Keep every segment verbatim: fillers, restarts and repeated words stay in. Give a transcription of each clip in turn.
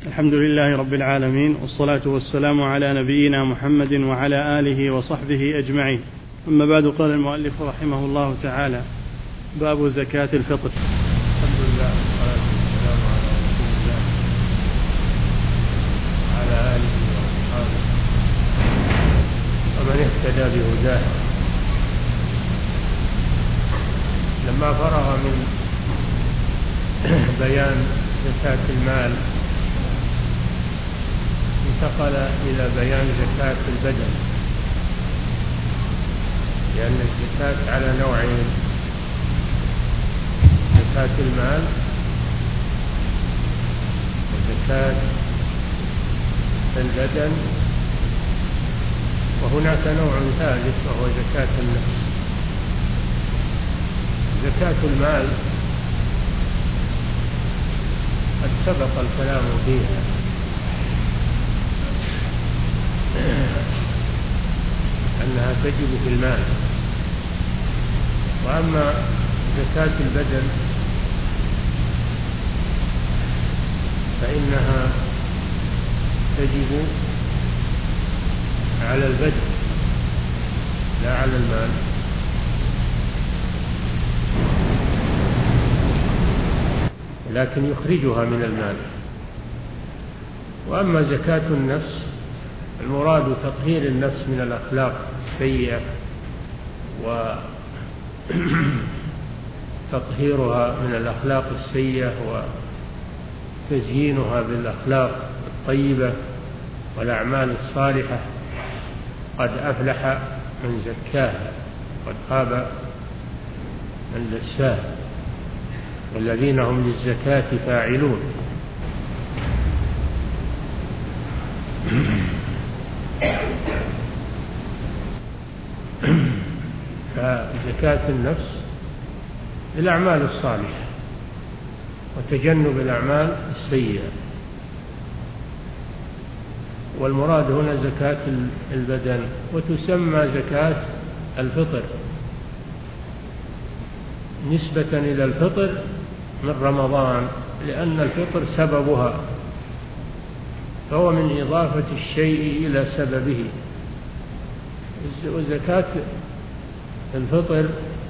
الحمد لله رب العالمين، والصلاة والسلام على نبينا محمد وعلى آله وصحبه أجمعين. أما بعد، قال المؤلف رحمه الله تعالى: باب زكاة الفطر. الحمد لله والصلاة والسلام على رسول الله وعلى آله وأصحابه ومن اهتدى بهداه. لما فرغ من بيان زكاة المال انتقل إلى بيان زكاة البدن، لأن الزكاة على نوعين: زكاة المال وزكاة البدن، وهناك نوع ثالث وهو زكاة النفس. زكاة المال قد سبق الكلام فيها، أنها تجب في المال. وأما زكاة البدن فإنها تجب على البدن لا على المال. لكن يخرجها من المال. وأما زكاة النفس المراد تطهير النفس من الأخلاق السيئة وتطهيرها من الأخلاق السيئة وتزيينها بالأخلاق الطيبة والأعمال الصالحة. قد أفلح من زكاها قد خاب من دساها والذين هم للزكاة فاعلون. فزكاة النفس الأعمال الصالحة وتجنب الأعمال السيئة. والمراد هنا زكاة البدن، وتسمى زكاة الفطر نسبة إلى الفطر من رمضان، لأن الفطر سببها، فهو من إضافة الشيء إلى سببه. وزكاة الفطر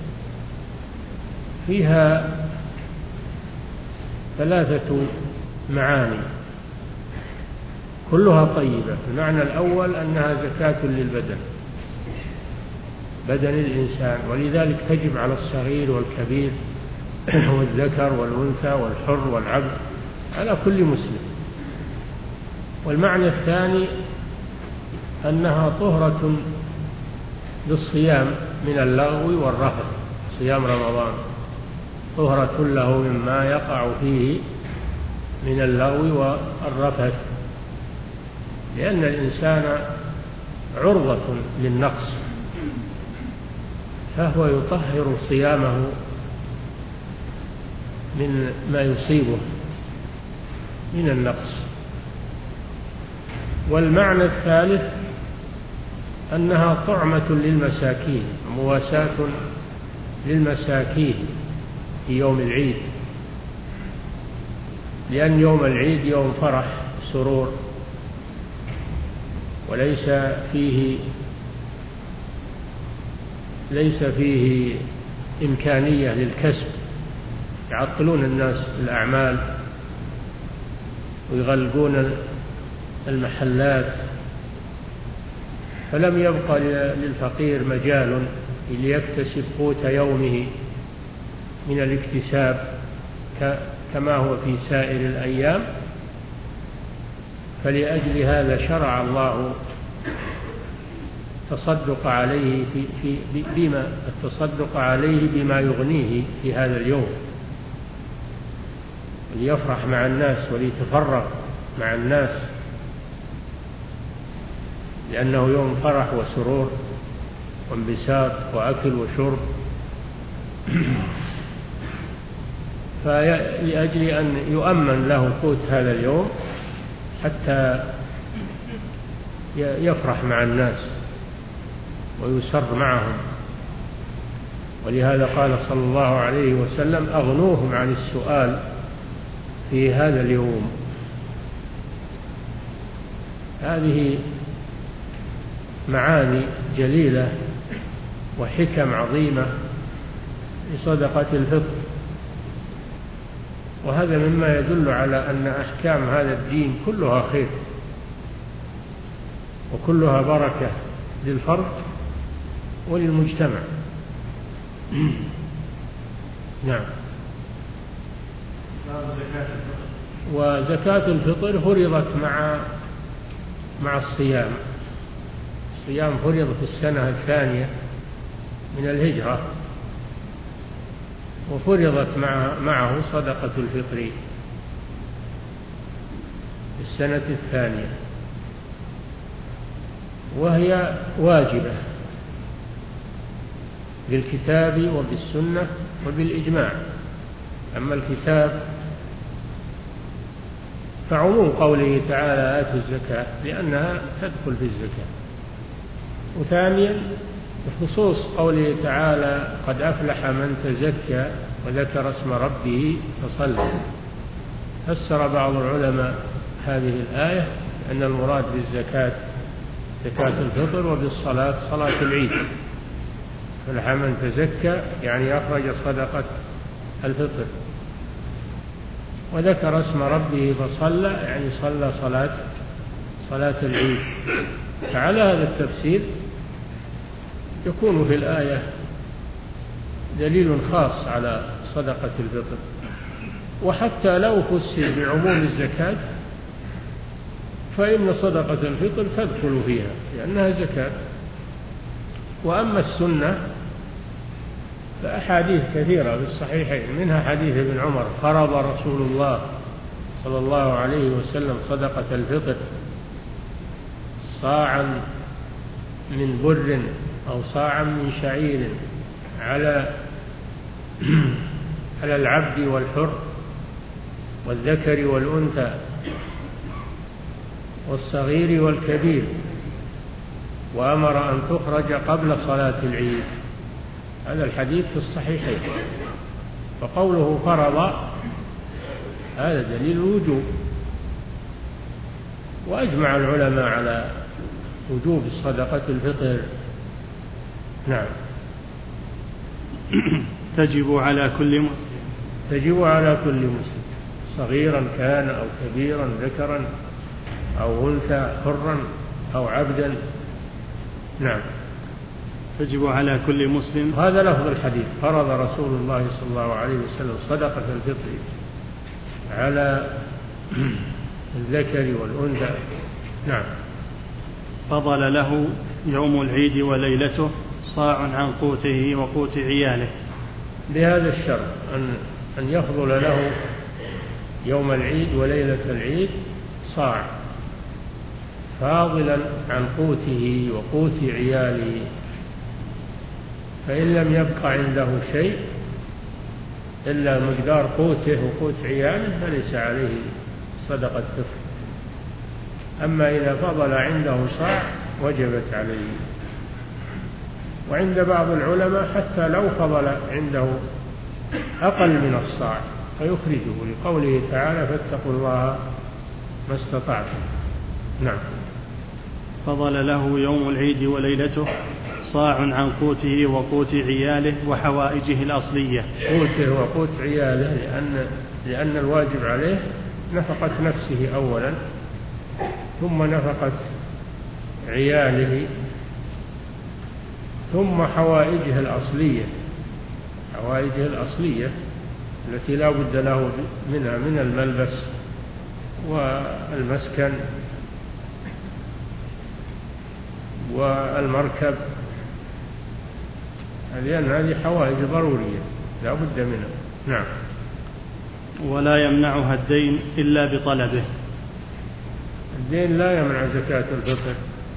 فيها ثلاثة معاني كلها طيبة. المعنى الأول أنها زكاة للبدن، بدن الإنسان، ولذلك تجب على الصغير والكبير والذكر والأنثى والحر والعبد، على كل مسلم. والمعنى الثاني أنها طهرة للصيام من اللغو والرفث. صيام رمضان طهرة له مما يقع فيه من اللغو والرفث، لأن الإنسان عرضة للنقص، فهو يطهر صيامه من ما يصيبه من النقص. والمعنى الثالث أنها طعمة للمساكين، مواساة للمساكين في يوم العيد، لأن يوم العيد يوم فرح سرور، وليس فيه ليس فيه إمكانية للكسب. يعطلون الناس الأعمال ويغلقون المحلات، فلم يبق للفقير مجال ليكتسب قوت يومه من الاكتساب كما هو في سائر الأيام. فلأجل هذا شرع الله التصدق عليه في في بما التصدق عليه بما يغنيه في هذا اليوم، وليفرح مع الناس وليتفرغ مع الناس، لأنه يوم فرح وسرور وانبساط وأكل وشرب. فلأجل أن يؤمن له قوت هذا اليوم حتى يفرح مع الناس ويسر معهم. ولهذا قال صلى الله عليه وسلم: أغنوهم عن السؤال في هذا اليوم. هذه معاني جليلة وحكم عظيمة لصدقة الفطر، وهذا مما يدل على أن أحكام هذا الدين كلها خير وكلها بركة للفرد وللمجتمع. نعم. وزكاة الفطر فرضت مع مع الصيام. الصيام فرض في السنة الثانية من الهجرة، وفرضت مع معه صدقة الفطر في السنة الثانية، وهي واجبة بالكتاب وبالسنة وبالإجماع. أما الكتاب فعموم قوله تعالى آتوا الزكاة لأنها تدخل في الزكاة، وثانيا بخصوص قوله تعالى قد أفلح من تزكى وذكر اسم ربه فصلى. فسر بعض العلماء هذه الآية أن المراد بالزكاة زكاة الفطر، وبالصلاة صلاة العيد. فلح من تزكى يعني أخرج صدقة الفطر، وذكر اسم ربه فصلى يعني صلى صلاة صلاة العيد. فعلى هذا التفسير يكون في الآية دليل خاص على صدقة الفطر. وحتى لو فسر بعموم الزكاة فإن صدقة الفطر تدخل فيها لأنها زكاة. وأما السنة فأحاديث كثيرة في الصحيحين، منها حديث ابن عمر: فرض رسول الله صلى الله عليه وسلم صدقة الفطر صاعا من بر أو صاعا من شعير على على العبد والحر والذكر والأنثى والصغير والكبير، وأمر أن تخرج قبل صلاة العيد. هذا الحديث في الصحيحين. فقوله فرض هذا دليل الوجوب، وأجمع العلماء على وجوب صدقة الفطر. نعم. تجب على كل مسلم تجب على كل مسلم صغيرا كان أو كبيرا، ذكرا أو أنثى، حرا أو عبدا. نعم. تجب على كل مسلم. هذا لفظ الحديث: فرض رسول الله صلى الله عليه وسلم صدقة الفطر على الذكر والأنثى. نعم. فضل له يوم العيد وليلته صاع عن قوته وقوت عياله. بهذا الشرط أن أن يفضل له يوم العيد وليلة العيد صاع فاضلا عن قوته وقوت عياله. فإن لم يبق عنده شيء إلا مقدار قوته وقوت عياله فليس عليه صدقة فطر. أما إذا فضل عنده صاع وجبت عليه. وعند بعض العلماء حتى لو فضل عنده أقل من الصاع فيخرجه، لقوله تعالى: فاتقوا الله ما استطعتم. نعم. فضل له يوم العيد وليلته صاع عن قوته وقوت عياله وحوائجه الأصلية. قوته وقوت عياله لأن, لأن الواجب عليه نفقة نفسه أولا، ثم نفقة عياله، ثم حوائجه الأصلية حوائجه الأصلية التي لا بد له منها من الملبس والمسكن والمركب، لأن هذه حوائج ضرورية لا بد منها. نعم. ولا يمنعها الدين إلا بطلبه. الدين لا يمنع زكاة الفطر،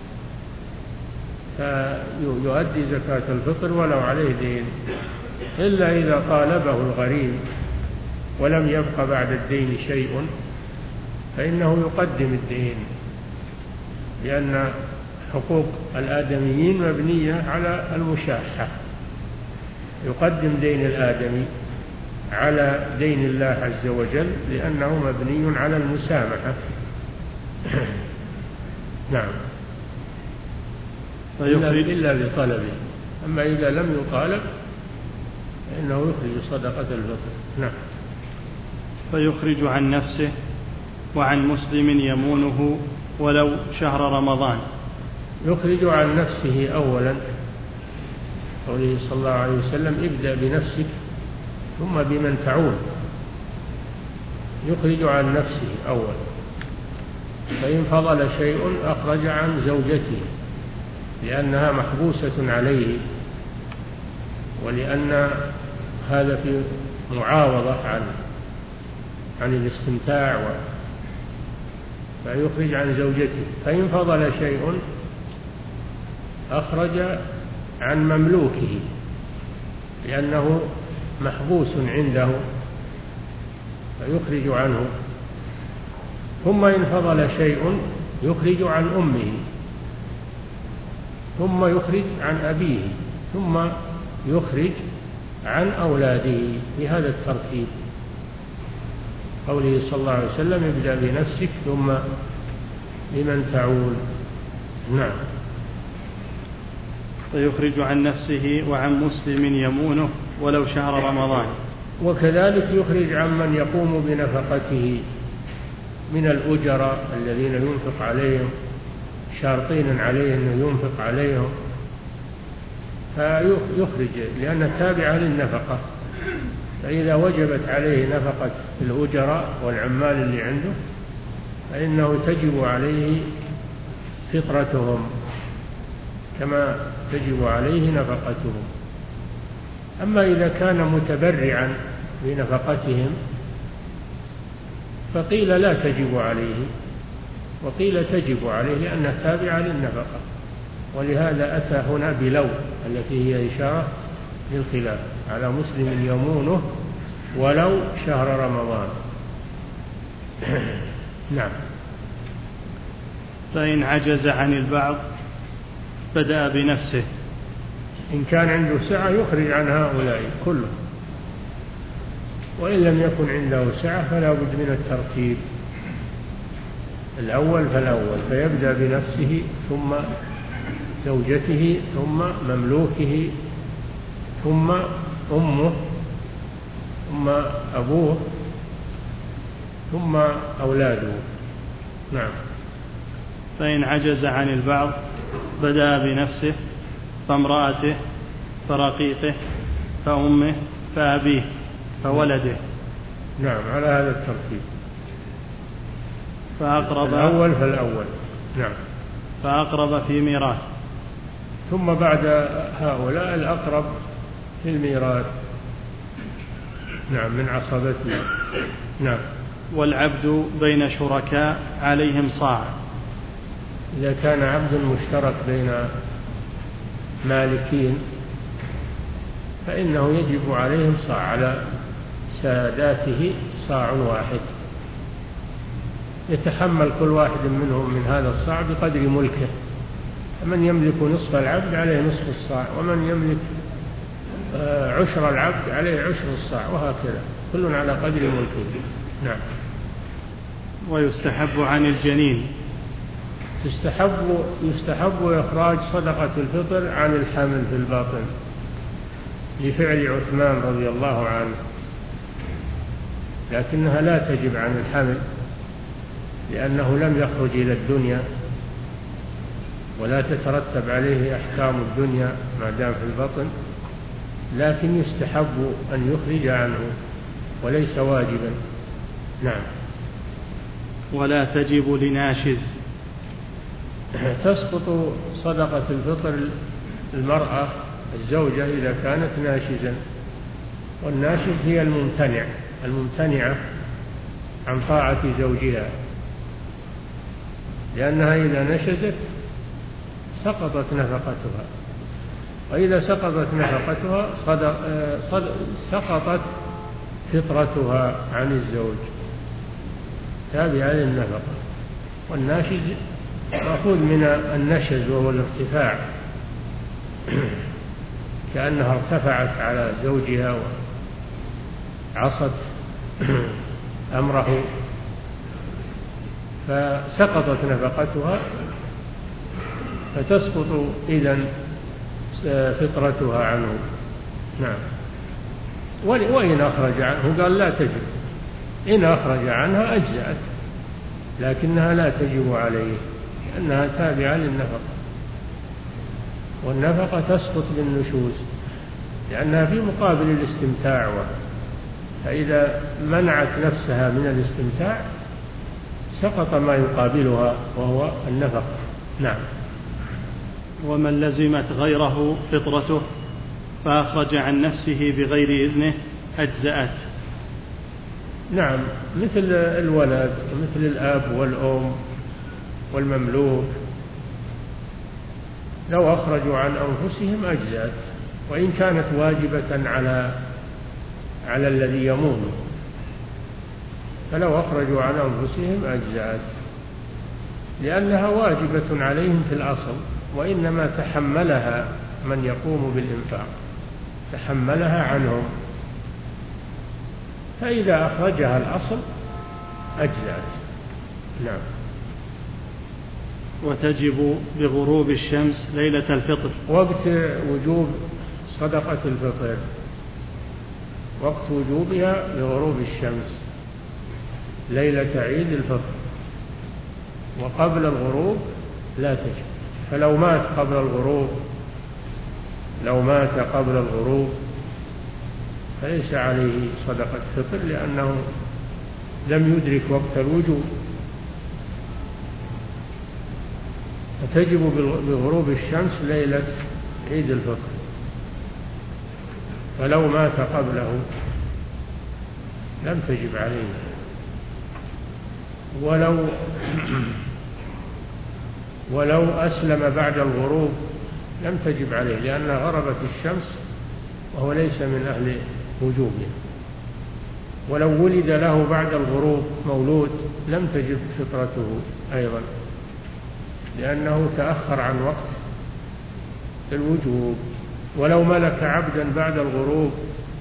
فيؤدي زكاة الفطر ولو عليه دين، إلا إذا طالبه الغريم ولم يبق بعد الدين شيء فإنه يقدم الدين، لأن حقوق الآدميين مبنية على المشاحة. يقدم دين الآدمي على دين الله عز وجل لأنه مبني على المسامحة. نعم، فيخرج إلا بطلبه، أما إذا لم يطالب فإنه يخرج صدقة الفطر. نعم. فيخرج عن نفسه وعن مسلم يمونه ولو شهر رمضان. يخرج عن نفسه أولا، قوله صلى الله عليه وسلم ابدأ بنفسك ثم بمن تعول. يخرج عن نفسه أولا، فإن فضل شيء أخرج عن زوجته لأنها محبوسة عليه، ولأن هذا في معاوضة عن عن الاستمتاع و... فيخرج عن زوجته. فإن فضل شيء أخرج عن مملوكه لأنه محبوس عنده فيخرج عنه. ثم إن فضل شيء يخرج عن أمه، ثم يخرج عن أبيه، ثم يخرج عن أولاده بهذا الترتيب. قوله صلى الله عليه وسلم ابدأ بنفسك ثم لمن تعول. نعم. فيخرج عن نفسه وعن مسلم يمونه ولو شهر رمضان. وكذلك يخرج عن من يقوم بنفقته من الأجراء الذين ينفق عليهم، شارطين عليه أنه ينفق عليهم، فيخرج لأنه تابع للنفقة. فإذا وجبت عليه نفقة الأجراء والعمال اللي عنده فإنه تجب عليه فطرتهم كما تجب عليه نفقتهم. أما إذا كان متبرعا بنفقتهم فقيل لا تجب عليه، وقيل تجب عليه لأنها تابعة للنفقة. ولهذا أتى هنا بلو التي هي إشارة للخلاف على مسلم يمونه ولو شهر رمضان. نعم. فإن عجز عن البعض بدأ بنفسه. إن كان عنده سعة يخرج عن هؤلاء كلهم، وإن لم يكن عنده سعة فلا بد من الترتيب، الأول فالأول، فيبدأ بنفسه ثم زوجته ثم مملوكه ثم أمه ثم أبوه ثم أولاده. نعم. فإن عجز عن البعض بدأ بنفسه فامرأته فرقيقه فأمه فأبيه فولده. نعم، على هذا الترتيب، فأقرب الأول فالأول. نعم. فأقرب في ميراث. ثم بعد هؤلاء الأقرب في الميراث. نعم، من عصبته. نعم. والعبد بين شركاء عليهم صاع. إذا كان عبد مشترك بين مالكين فإنه يجب عليهم صاع، على ساداته صاع واحد، يتحمل كل واحد منهم من هذا الصاع بقدر ملكه. من يملك نصف العبد عليه نصف الصاع، ومن يملك عشر العبد عليه عشر الصاع، وهكذا كل على قدر ملكه. نعم. ويستحب عن الجنين. تستحب يستحب إخراج صدقة الفطر عن الحامل في الباطن لفعل عثمان رضي الله عنه، لكنها لا تجب عن الحمل لأنه لم يخرج إلى الدنيا ولا تترتب عليه أحكام الدنيا ما دام في البطن، لكن يستحب أن يخرج عنه وليس واجبا. نعم. ولا تجب لناشز. تسقط صدقة الفطر المرأة الزوجة إذا كانت ناشزا، والناشز هي الممتنع الممتنعة عن طاعة زوجها، لأنها إذا نشزت سقطت نفقتها، وإذا سقطت نفقتها صدق صدق سقطت فطرتها عن الزوج تابعة للنفقة. والناشز مأخوذ من النشز وهو الارتفاع، كأنها ارتفعت على زوجها وعصت أمره فسقطت نفقتها فتسقط إذن فطرتها عنه. نعم. وإن أخرج عنه قال لا تجب، إن أخرج عنها أجزأت، لكنها لا تجب عليه لأنها تابعة للنفقة، والنفقة تسقط بالنشوز لأنها في مقابل الاستمتاع، فإذا منعت نفسها من الاستمتاع سقط ما يقابلها وهو النفقة. نعم. ومن لزمت غيره فطرته فأخرج عن نفسه بغير إذنه أجزأت. نعم، مثل الولد ومثل الأب والأم والمملوك لو أخرجوا عن أنفسهم أجزأت، وإن كانت واجبة على على الذي يمون، فلو أخرجوا عن أنفسهم أجزأت لأنها واجبة عليهم في الأصل، وإنما تحملها من يقوم بالإنفاق، تحملها عنهم، فإذا أخرجها الأصل أجزأت. نعم. وتجب بغروب الشمس ليلة الفطر. وقت وجوب صدقة الفطر وقت وجوبها بغروب الشمس ليلة عيد الفطر، وقبل الغروب لا تجب. فلو مات قبل الغروب لو مات قبل الغروب فليس عليه صدقة فطر لأنه لم يدرك وقت الوجوب، فتجب بغروب الشمس ليلة عيد الفطر. فلو مات قبله لم تجب عليه، ولو ولو أسلم بعد الغروب لم تجب عليه لأنها غربت الشمس وهو ليس من أهل وجوبه. ولو ولد له بعد الغروب مولود لم تجب فطرته أيضا لأنه تأخر عن وقت الوجوب. ولو ملك عبدا بعد الغروب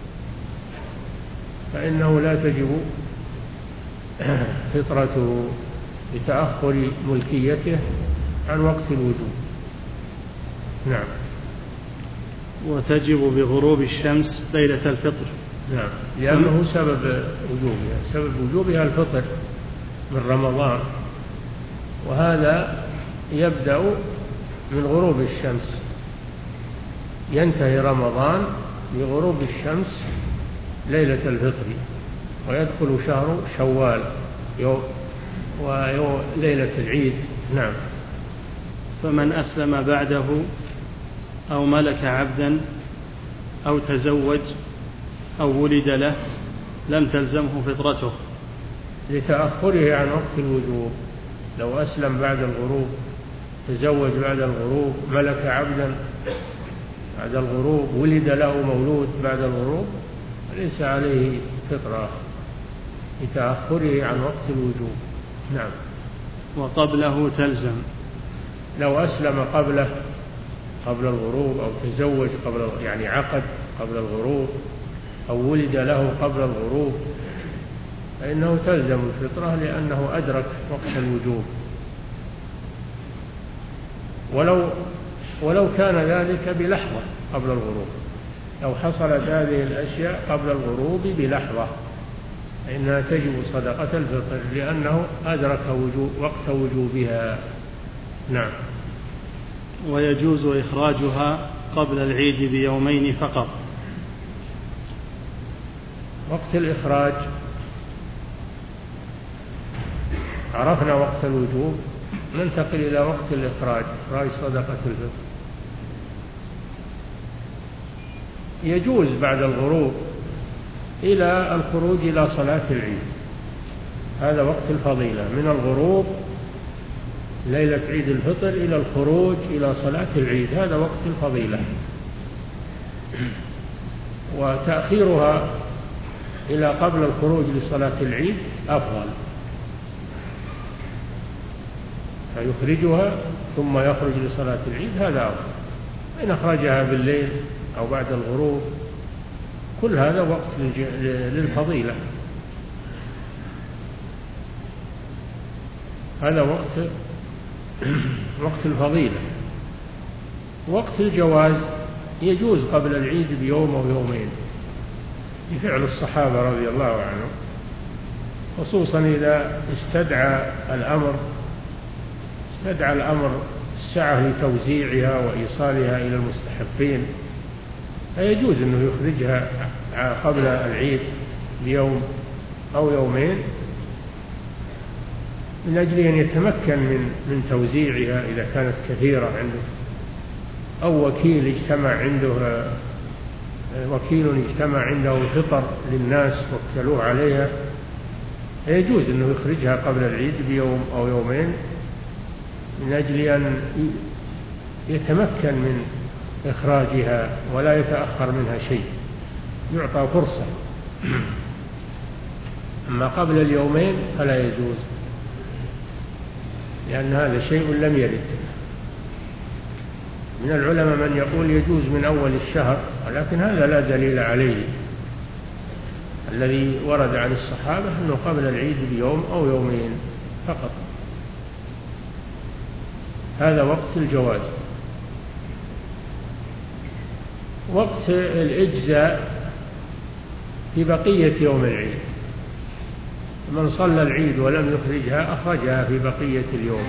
فإنه لا تجب فطرته لتأخر ملكيته عن وقت الوجوب. نعم. وتجب بغروب الشمس ليلة الفطر. نعم، لأنه سبب وجوبها سبب وجوبها الفطر من رمضان، وهذا يبدأ من غروب الشمس، ينتهي رمضان بغروب الشمس ليلة الفطر، ويدخل شهر شوال وليلة العيد. نعم. فمن أسلم بعده أو ملك عبدا أو تزوج أو ولد له لم تلزمه فطرته لتأخره عن وقت الوجوب. لو أسلم بعد الغروب، تزوج بعد الغروب، ملك عبدا بعد الغروب، ولد له مولود بعد الغروب، ليس عليه فطرة لتأخره عن وقت الوجوب. نعم. وقبله تلزم. لو أسلم قبله قبل الغروب أو تزوج قبل يعني عقد قبل الغروب أو ولد له قبل الغروب فإنه تلزم الفطرة لأنه أدرك وقت الوجوب. ولو ولو كان ذلك بلحظة قبل الغروب، لو حصلت هذه الأشياء قبل الغروب بلحظة فإنها تجب صدقة الفطر لأنه أدرك وجوب وقت وجوبها. نعم. ويجوز إخراجها قبل العيد بيومين فقط. وقت الإخراج عرفنا وقت الوجوب، ننتقل إلى وقت الإخراج، إخراج صدقة الفطر. يجوز بعد الغروب إلى الخروج إلى صلاة العيد، هذا وقت الفضيلة، من الغروب ليلة عيد الفطر إلى الخروج إلى صلاة العيد، هذا وقت الفضيلة. وتأخيرها إلى قبل الخروج لصلاة العيد أفضل، فيخرجها ثم يخرج لصلاة العيد، هذا أفضل. إن أخرجها بالليل أو بعد الغروب كل هذا وقت للفضيلة، هذا وقت وقت الفضيلة وقت الجواز يجوز قبل العيد بيوم أو يومين بفعل الصحابة رضي الله عنهم، خصوصا إذا استدعى الأمر استدعى الأمر السعة لتوزيعها وإيصالها إلى المستحقين، فيجوز أنه يخرجها قبل العيد بيوم أو يومين من أجل أن يتمكن من من توزيعها إذا كانت كثيرة عنده، أو وكيل اجتمع عنده وكيل اجتمع عنده فطر للناس وكلوه عليها، فيجوز أنه يخرجها قبل العيد بيوم أو يومين من أجل أن يتمكن من إخراجها ولا يتأخر منها شيء، يعطى فرصة. أما قبل اليومين فلا يجوز، لأن هذا شيء لم يرد. من العلماء من يقول يجوز من أول الشهر، ولكن هذا لا دليل عليه. الذي ورد عن الصحابة أنه قبل العيد بيوم أو يومين فقط، هذا وقت الجواز. وقت الإجزاء في بقية يوم العيد، من صلى العيد ولم يخرجها أخرجها في بقية اليوم،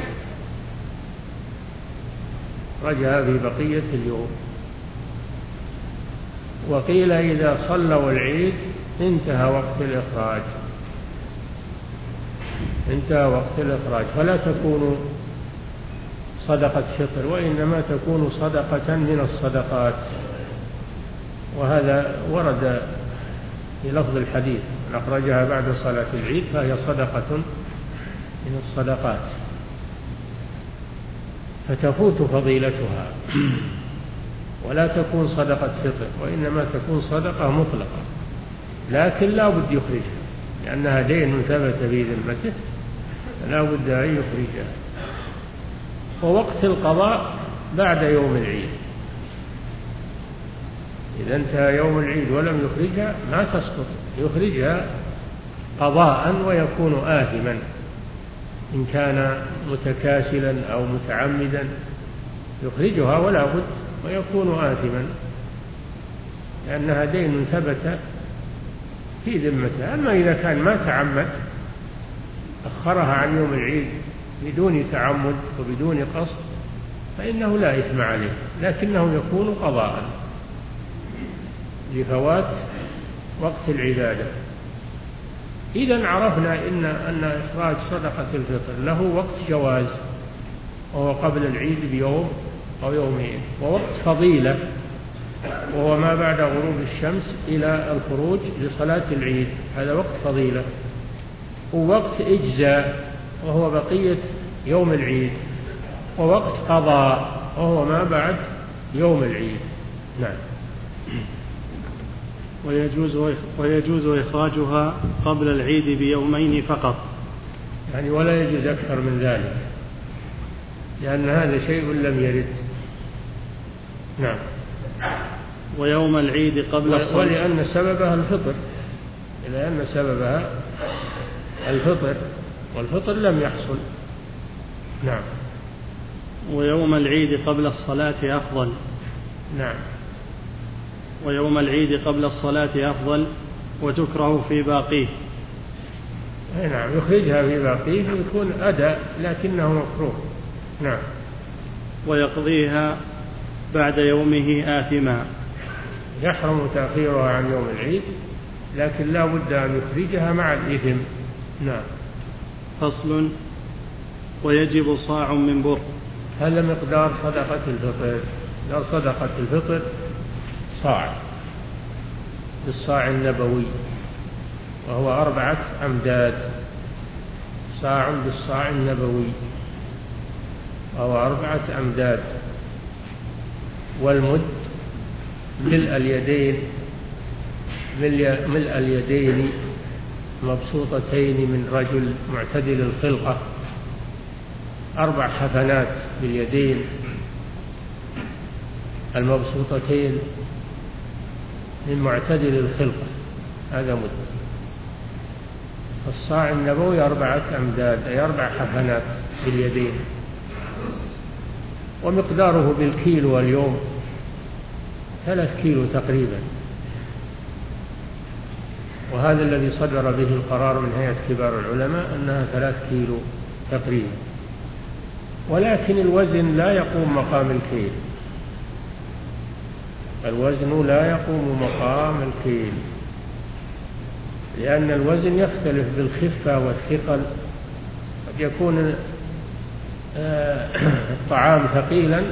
أخرجها في بقية اليوم. وقيل إذا صلوا العيد انتهى وقت الإخراج، انتهى وقت الإخراج، فلا تكون صدقة فطر، وإنما تكون صدقة من الصدقات. وهذا ورد في لفظ الحديث: من أخرجها بعد صلاة العيد فهي صدقة من الصدقات، فتفوت فضيلتها ولا تكون صدقة فطر، وإنما تكون صدقة مطلقة، لكن لا بد يخرجها لأنها دين ثبت في ذمته، فلا بد أن يخرجها. ووقت القضاء بعد يوم العيد، إذا انتهى يوم العيد ولم يخرجها ما تسقط، يخرجها قضاء ويكون آثما إن كان متكاسلا أو متعمدا، يخرجها ولا بد ويكون آثما لأنها دين ثبت في ذمته. أما إذا كان ما تعمد أخرها عن يوم العيد بدون تعمد وبدون قصد فإنه لا إثم عليه، لكنه يكون قضاء لفوات وقت العبادة. إذا عرفنا إن أن إخراج صدقة الفطر له وقت جواز، وهو قبل العيد بيوم أو يومين، ووقت فضيلة وهو ما بعد غروب الشمس إلى الخروج لصلاة العيد، هذا وقت فضيلة. ووقت إجزاء وهو بقية يوم العيد، ووقت قضاء وهو ما بعد يوم العيد. نعم. ويجوز ويجوز إخراجها قبل العيد بيومين فقط، يعني ولا يجوز أكثر من ذلك، لأن هذا شيء لم يرد. نعم. ويوم العيد قبل الصلاة، ولأن سببها الفطر، لأن سببها الفطر والفطر لم يحصل. نعم. ويوم العيد قبل الصلاة أفضل. نعم. ويوم العيد قبل الصلاة أفضل وتكره في باقيه. نعم، يخرجها في باقيه ويكون أداء لكنه مكروه. نعم. ويقضيها بعد يومه آثما، يحرم تأخيرها عن يوم العيد، لكن لا بد أن يخرجها مع الإثم. نعم. فصل. ويجب صاع من بر. هذا مقدار صدقة الفطر. لا، صدقة الفطر صاع بالصاع النبوي، وهو أربعة أمداد. صاع بالصاع النبوي وهو أربعة أمداد. والمد ملء اليدين ملء اليدين مبسوطتين من رجل معتدل الخلقة، أربع حفنات باليدين المبسوطتين من معتدل الخلقة، هذا مد. الصاع النبوي أربعة أمداد، أي أربع حفنات باليدين. ومقداره بالكيلو اليوم ثلاث كيلو تقريبا، وهذا الذي صدر به القرار من هيئة كبار العلماء أنها ثلاث كيلو تقريبا. ولكن الوزن لا يقوم مقام الكيل، الوزن لا يقوم مقام الكيل، لأن الوزن يختلف بالخفة والثقل. قد يكون الطعام ثقيلا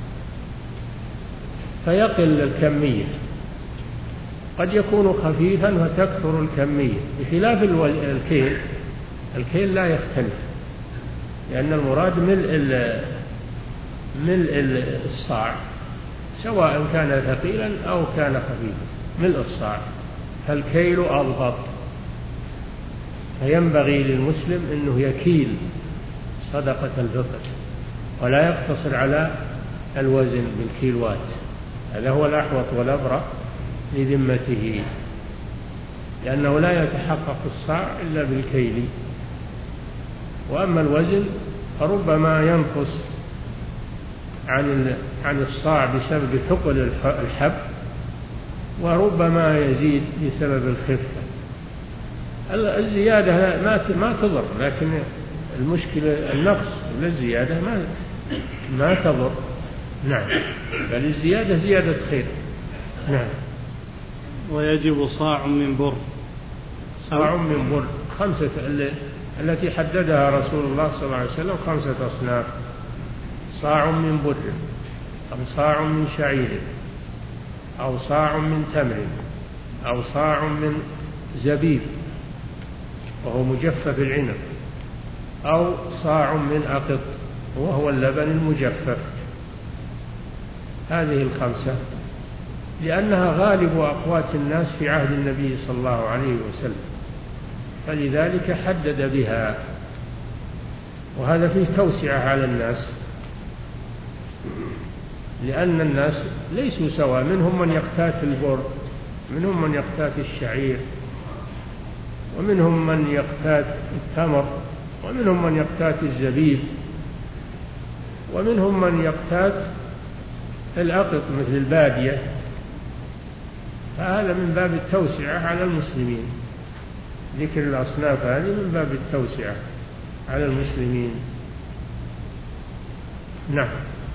فيقل الكمية، قد يكون خفيفا فتكثر الكمية، بخلاف الكيل. الكيل لا يختلف، لأن المراد ملء ملء الصاع، سواء كان ثقيلا أو كان خفيفا، ملء الصاع، فالكيل أضبط. فينبغي للمسلم أنه يكيل صدقة الفطر ولا يقتصر على الوزن بالكيلوات، هذا هو الأحوط والأبرأ لذمته، لأنه لا يتحقق الصاع إلا بالكيل. وأما الوزن فربما ينقص عن عن الصاع بسبب ثقل الحب، وربما يزيد بسبب الخفة. الزيادة ما ما تضر، لكن المشكلة النقص والزيادة ما ما تضر. نعم، بل الزيادة زيادة خير. نعم. ويجب صاع من بر. صاع من بر خمسة التي حددها رسول الله صلى الله عليه وسلم خمسة أصناف: صاع من بر، أو صاع من شعير، أو صاع من تمر، أو صاع من زبيب وهو مجفف العنب، أو صاع من أقط وهو اللبن المجفف. هذه الخمسة لأنها غالب أقوات الناس في عهد النبي صلى الله عليه وسلم، فلذلك حدد بها، وهذا فيه توسعة على الناس، لأن الناس ليسوا سواء، منهم من يقتات البر، منهم من يقتات الشعير، ومنهم من يقتات التمر، ومنهم من يقتات الزبيب، ومنهم من يقتات الأقط مثل البادية. فهذا من باب التوسعة على المسلمين، ذكر الأصناف هذه من باب التوسعة على المسلمين. نعم.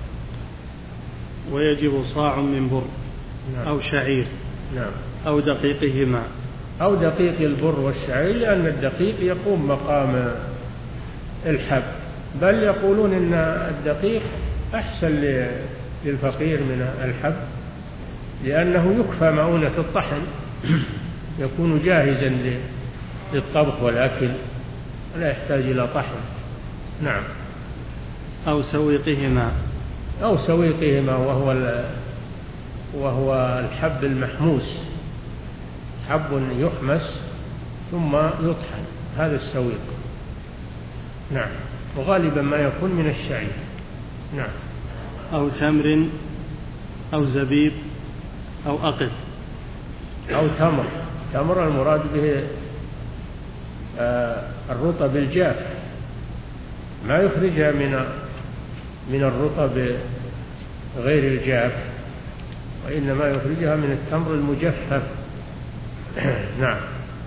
ويجب صاع من بر. نعم. أو شعير. نعم. أو دقيقهما. أو دقيق البر والشعير، لأن الدقيق يقوم مقام الحب، بل يقولون إن الدقيق أحسن للفقير من الحب، لأنه يكفى مؤونة الطحن، يكون جاهزا للطبخ والأكل ولا يحتاج إلى طحن. نعم. أو سويقهما. أو سويقهما وهو وهو الحب المحموس، حب يحمس ثم يطحن، هذا السويق. نعم. وغالبا ما يكون من الشعير. نعم. أو تمر، أو زبيب، أو أقط. أو تمر. تمر المراد به الرطب الجاف، ما يخرجها من من الرطب غير الجاف، وإنما يخرجها من التمر المجفف. نعم.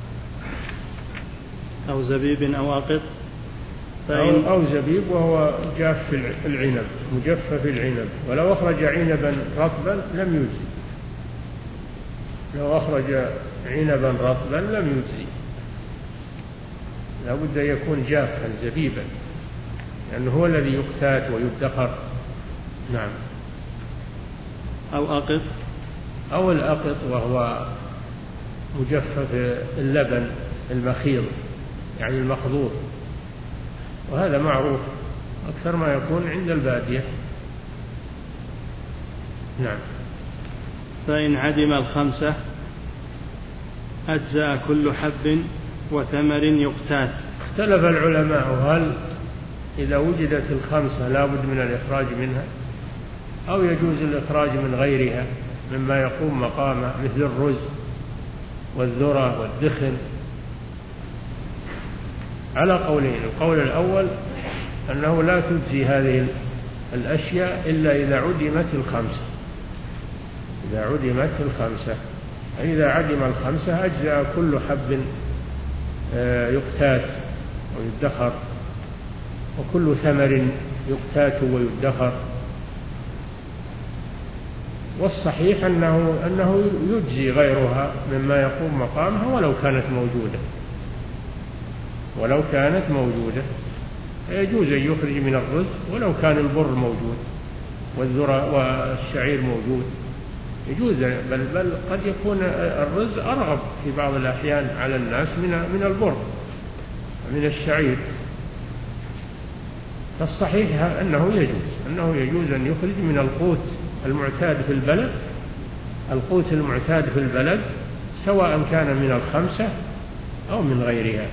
أو زبيب أو أقط. أو, أو زبيب وهو جاف في العنب، مجفف العنب، ولو أخرج عنبا رطبا لم يجزي، لو أخرج عنبا رطبا لم يجزي، لا بد أن يكون جافا زبيبا، لأنه هو الذي يقتات ويدخر. نعم. أو أقط. أو الأقط وهو مجفف اللبن المخيض، يعني المخضوض، وهذا معروف أكثر ما يكون عند البادية. نعم. فإن عدم الخمسة أجزأ كل حب وثمر يقتات. اختلف العلماء هل إذا وجدت الخمسة لا بد من الإخراج منها، أو يجوز الإخراج من غيرها مما يقوم مقامه مثل الرز والذرة والدخن، على قولين. القول الأول أنه لا تجزي هذه الأشياء إلا إذا عدمت الخمسة، إذا عدمت الخمسة. فإذا عدم الخمسة أجزأ كل حب يقتات ويدخر، وكل ثمر يقتات ويدخر. والصحيح أنه, أنه يجزي غيرها مما يقوم مقامها ولو كانت موجودة، ولو كانت موجودة يجوز أن يخرج من الرز ولو كان البر موجود والذرة والشعير موجود، يجوز. بل, بل قد يكون الرز أرغب في بعض الأحيان على الناس من من البر ومن الشعير. فالصحيح أنه يجوز أنه يجوز أن يخرج من القوت المعتاد في البلد، القوت المعتاد في البلد سواء كان من الخمسة أو من غيرها.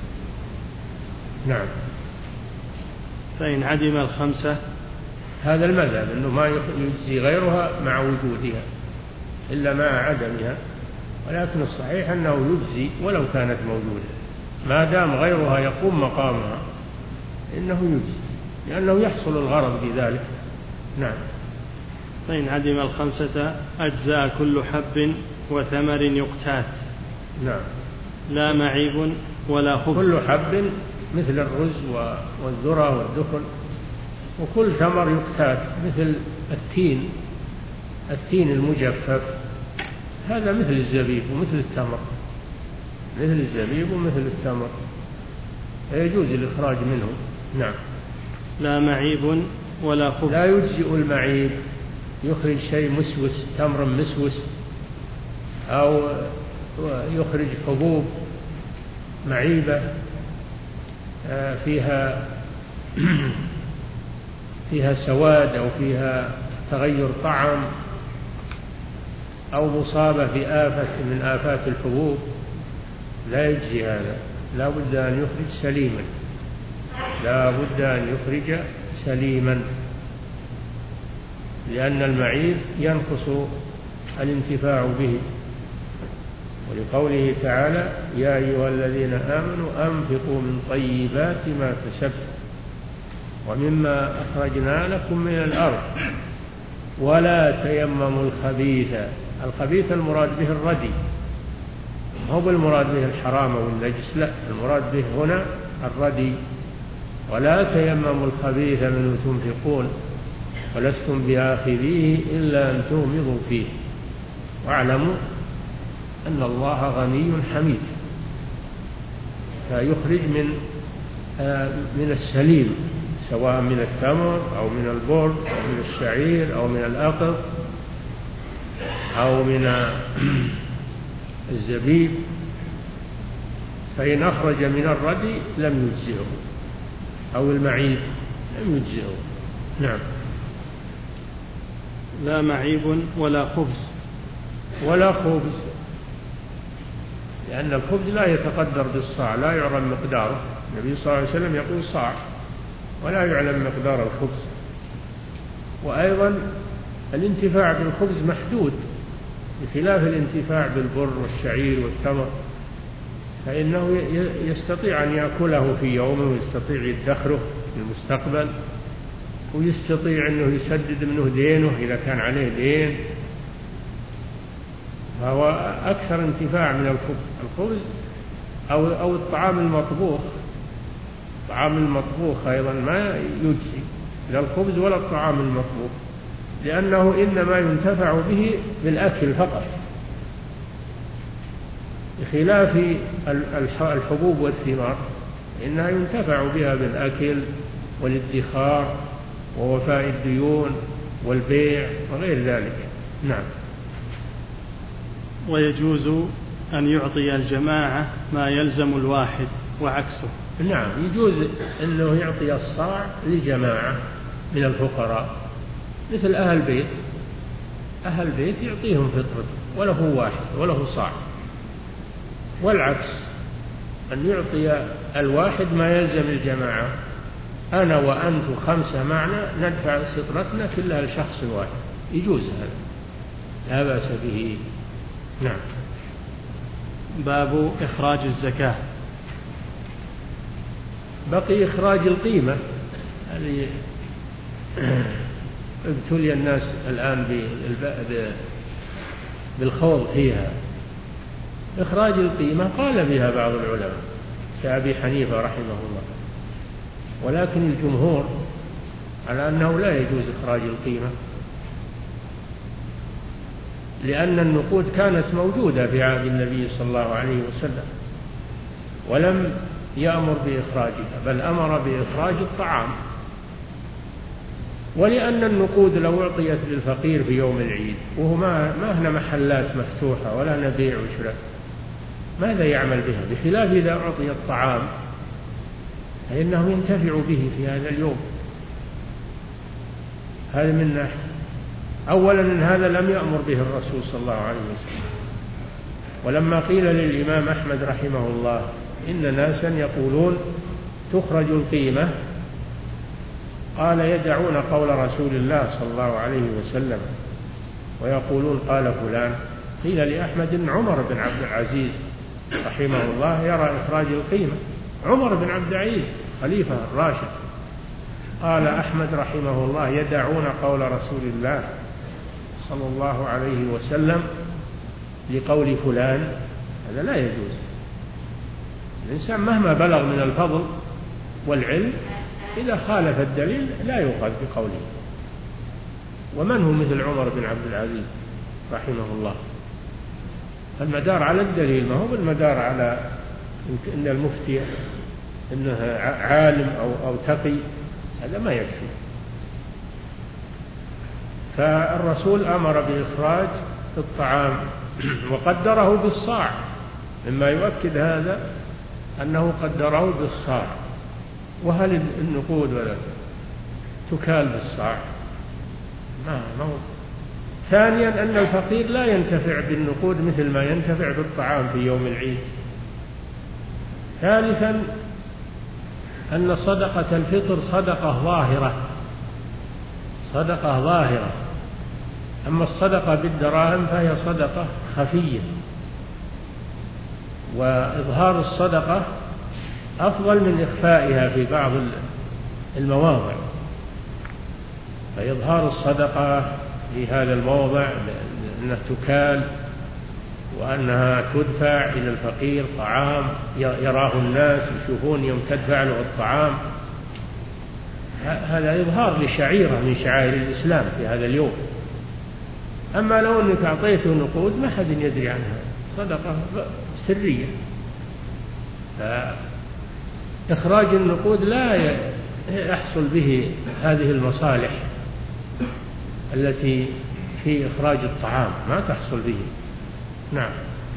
نعم. فإن عدم الخمسة، هذا المذهب أنه ما يجزي غيرها مع وجودها إلا مع عدمها، ولكن الصحيح أنه يجزي ولو كانت موجودة ما دام غيرها يقوم مقامها، إنه يجزي لأنه يحصل الغرض بذلك. نعم. فإن عدم الخمسة أجزاء كل حب وثمر يقتات. نعم. لا معيب ولا خبز. كل حب مثل الرز والذرة والدخن، وكل ثمر يقتات مثل التين، التين المجفف هذا مثل الزبيب ومثل التمر، مثل الزبيب ومثل التمر يجوز الإخراج منه. نعم. لا معيب ولا خبز. لا يجزئ المعيب، يخرج شيء مسوس، تمر مسوس، أو يخرج حبوب معيبة فيها فيها سواد أو فيها تغير طعم أو مصابة بآفة من آفات الحبوب، لا يجزي هذا، لا بد أن يخرج سليما، لا بد أن يخرج سليما، لأن المعيب ينقص الانتفاع به. ولقوله تعالى: يا أيها الذين آمنوا أنفقوا من طيبات ما كسبتم ومما أخرجنا لكم من الأرض ولا تيمموا الخبيث. الخبيث المراد به الردي، هو بالمراد به الحرام والنجس، لا، المراد به هنا الردي. ولا تيمموا الخبيث منه تنفقون ولستم بآخذيه إلا أن تغمضوا فيه واعلموا أن الله غني حميد. فيخرج من من السليم، سواء من التمر أو من البر أو من الشعير أو من الأقط أو من الزبيب. فإن أخرج من الردي لم يجزئه، أو المعيب لم يجزئه. نعم. لا معيب ولا خبز. ولا خبز، لأن الخبز لا يتقدر بالصاع، لا يعلم مقداره. النبي صلى الله عليه وسلم يقول صاع ولا يعلم مقدار الخبز. وأيضا الانتفاع بالخبز محدود بخلاف الانتفاع بالبر والشعير والتمر، فإنه يستطيع أن يأكله في يومه ويستطيع يدخره في المستقبل، ويستطيع أنه يسدد منه دينه إذا كان عليه دين، فهو أكثر انتفاع من الخبز. الخبز أو, أو الطعام المطبوخ، الطعام المطبوخ أيضا ما يجزي، لا الخبز ولا الطعام المطبوخ، لأنه إنما ينتفع به بالأكل فقط، بخلاف الحبوب والثمار إنها ينتفع بها بالأكل والادخار ووفاء الديون والبيع وغير ذلك. نعم. ويجوز أن يعطي الجماعة ما يلزم الواحد وعكسه. نعم، يجوز أنه يعطي الصاع لجماعة من الفقراء، مثل أهل بيت، أهل بيت يعطيهم فطرة وله واحد وله صاع، والعكس أن يعطي الواحد ما يلزم الجماعة. أنا وأنت خمسة معنا ندفع فطرتنا كلها لشخص واحد، يجوز هذا، لا بأس به. نعم. باب إخراج الزكاة. بقي إخراج القيمة، هذه ابتلي الناس الآن بالخوض فيها. إخراج القيمة قال بها بعض العلماء كأبي حنيفة رحمه الله، ولكن الجمهور على أنه لا يجوز إخراج القيمة، لأن النقود كانت موجودة في عهد النبي صلى الله عليه وسلم ولم يأمر بإخراجها، بل أمر بإخراج الطعام. ولأن النقود لو أعطيت للفقير في يوم العيد وهو ما ما هنا محلات مفتوحة ولا نبيع وشراء، ماذا يعمل بها؟ بخلاف إذا أعطي الطعام فإنه ينتفع به في هذا اليوم. هذا من ناحية. أولا إن هذا لم يأمر به الرسول صلى الله عليه وسلم. ولما قيل للإمام أحمد رحمه الله إن ناسا يقولون تخرج القيمة، قال يدعون قول رسول الله صلى الله عليه وسلم ويقولون قال فلان. قيل لأحمد إن عمر بن عبد العزيز رحمه الله يرى إخراج القيمة، عمر بن عبد العزيز خليفة الراشد. قال أحمد رحمه الله يدعون قول رسول الله صلى الله عليه وسلم لقول فلان، هذا لا يجوز. الإنسان مهما بلغ من الفضل والعلم إذا خالف الدليل لا يؤخذ بقوله. ومن هو مثل عمر بن عبد العزيز رحمه الله؟ المدار على الدليل، ما هو بالمدار على إن المفتي إنه عالم أو أو تقي، هذا ما يكفي. فالرسول أمر بإخراج الطعام وقدره بالصاع، مما يؤكد هذا أنه قدره بالصاع. وهل النقود ولا تكال بالصاع؟ ما ما هو. ثانيا أن الفقير لا ينتفع بالنقود مثل ما ينتفع بالطعام في يوم العيد. ثالثا أن صدقة الفطر صدقة ظاهرة، صدقة ظاهرة. أما الصدقة بالدراهم فهي صدقة خفية، وإظهار الصدقة أفضل من إخفائها في بعض المواضع. فإظهار الصدقة في هذا الموضع أنها تكال وأنها تدفع إلى الفقير طعام يراه الناس يشوفون يوم تدفع له الطعام، هذا إظهار لشعيرة من شعائر الإسلام في هذا اليوم. أما لو أنك أعطيته نقود ما حد يدري عنها، صدقة سرية. فإخراج النقود لا يحصل به هذه المصالح التي في إخراج الطعام، ما تحصل به. نعم.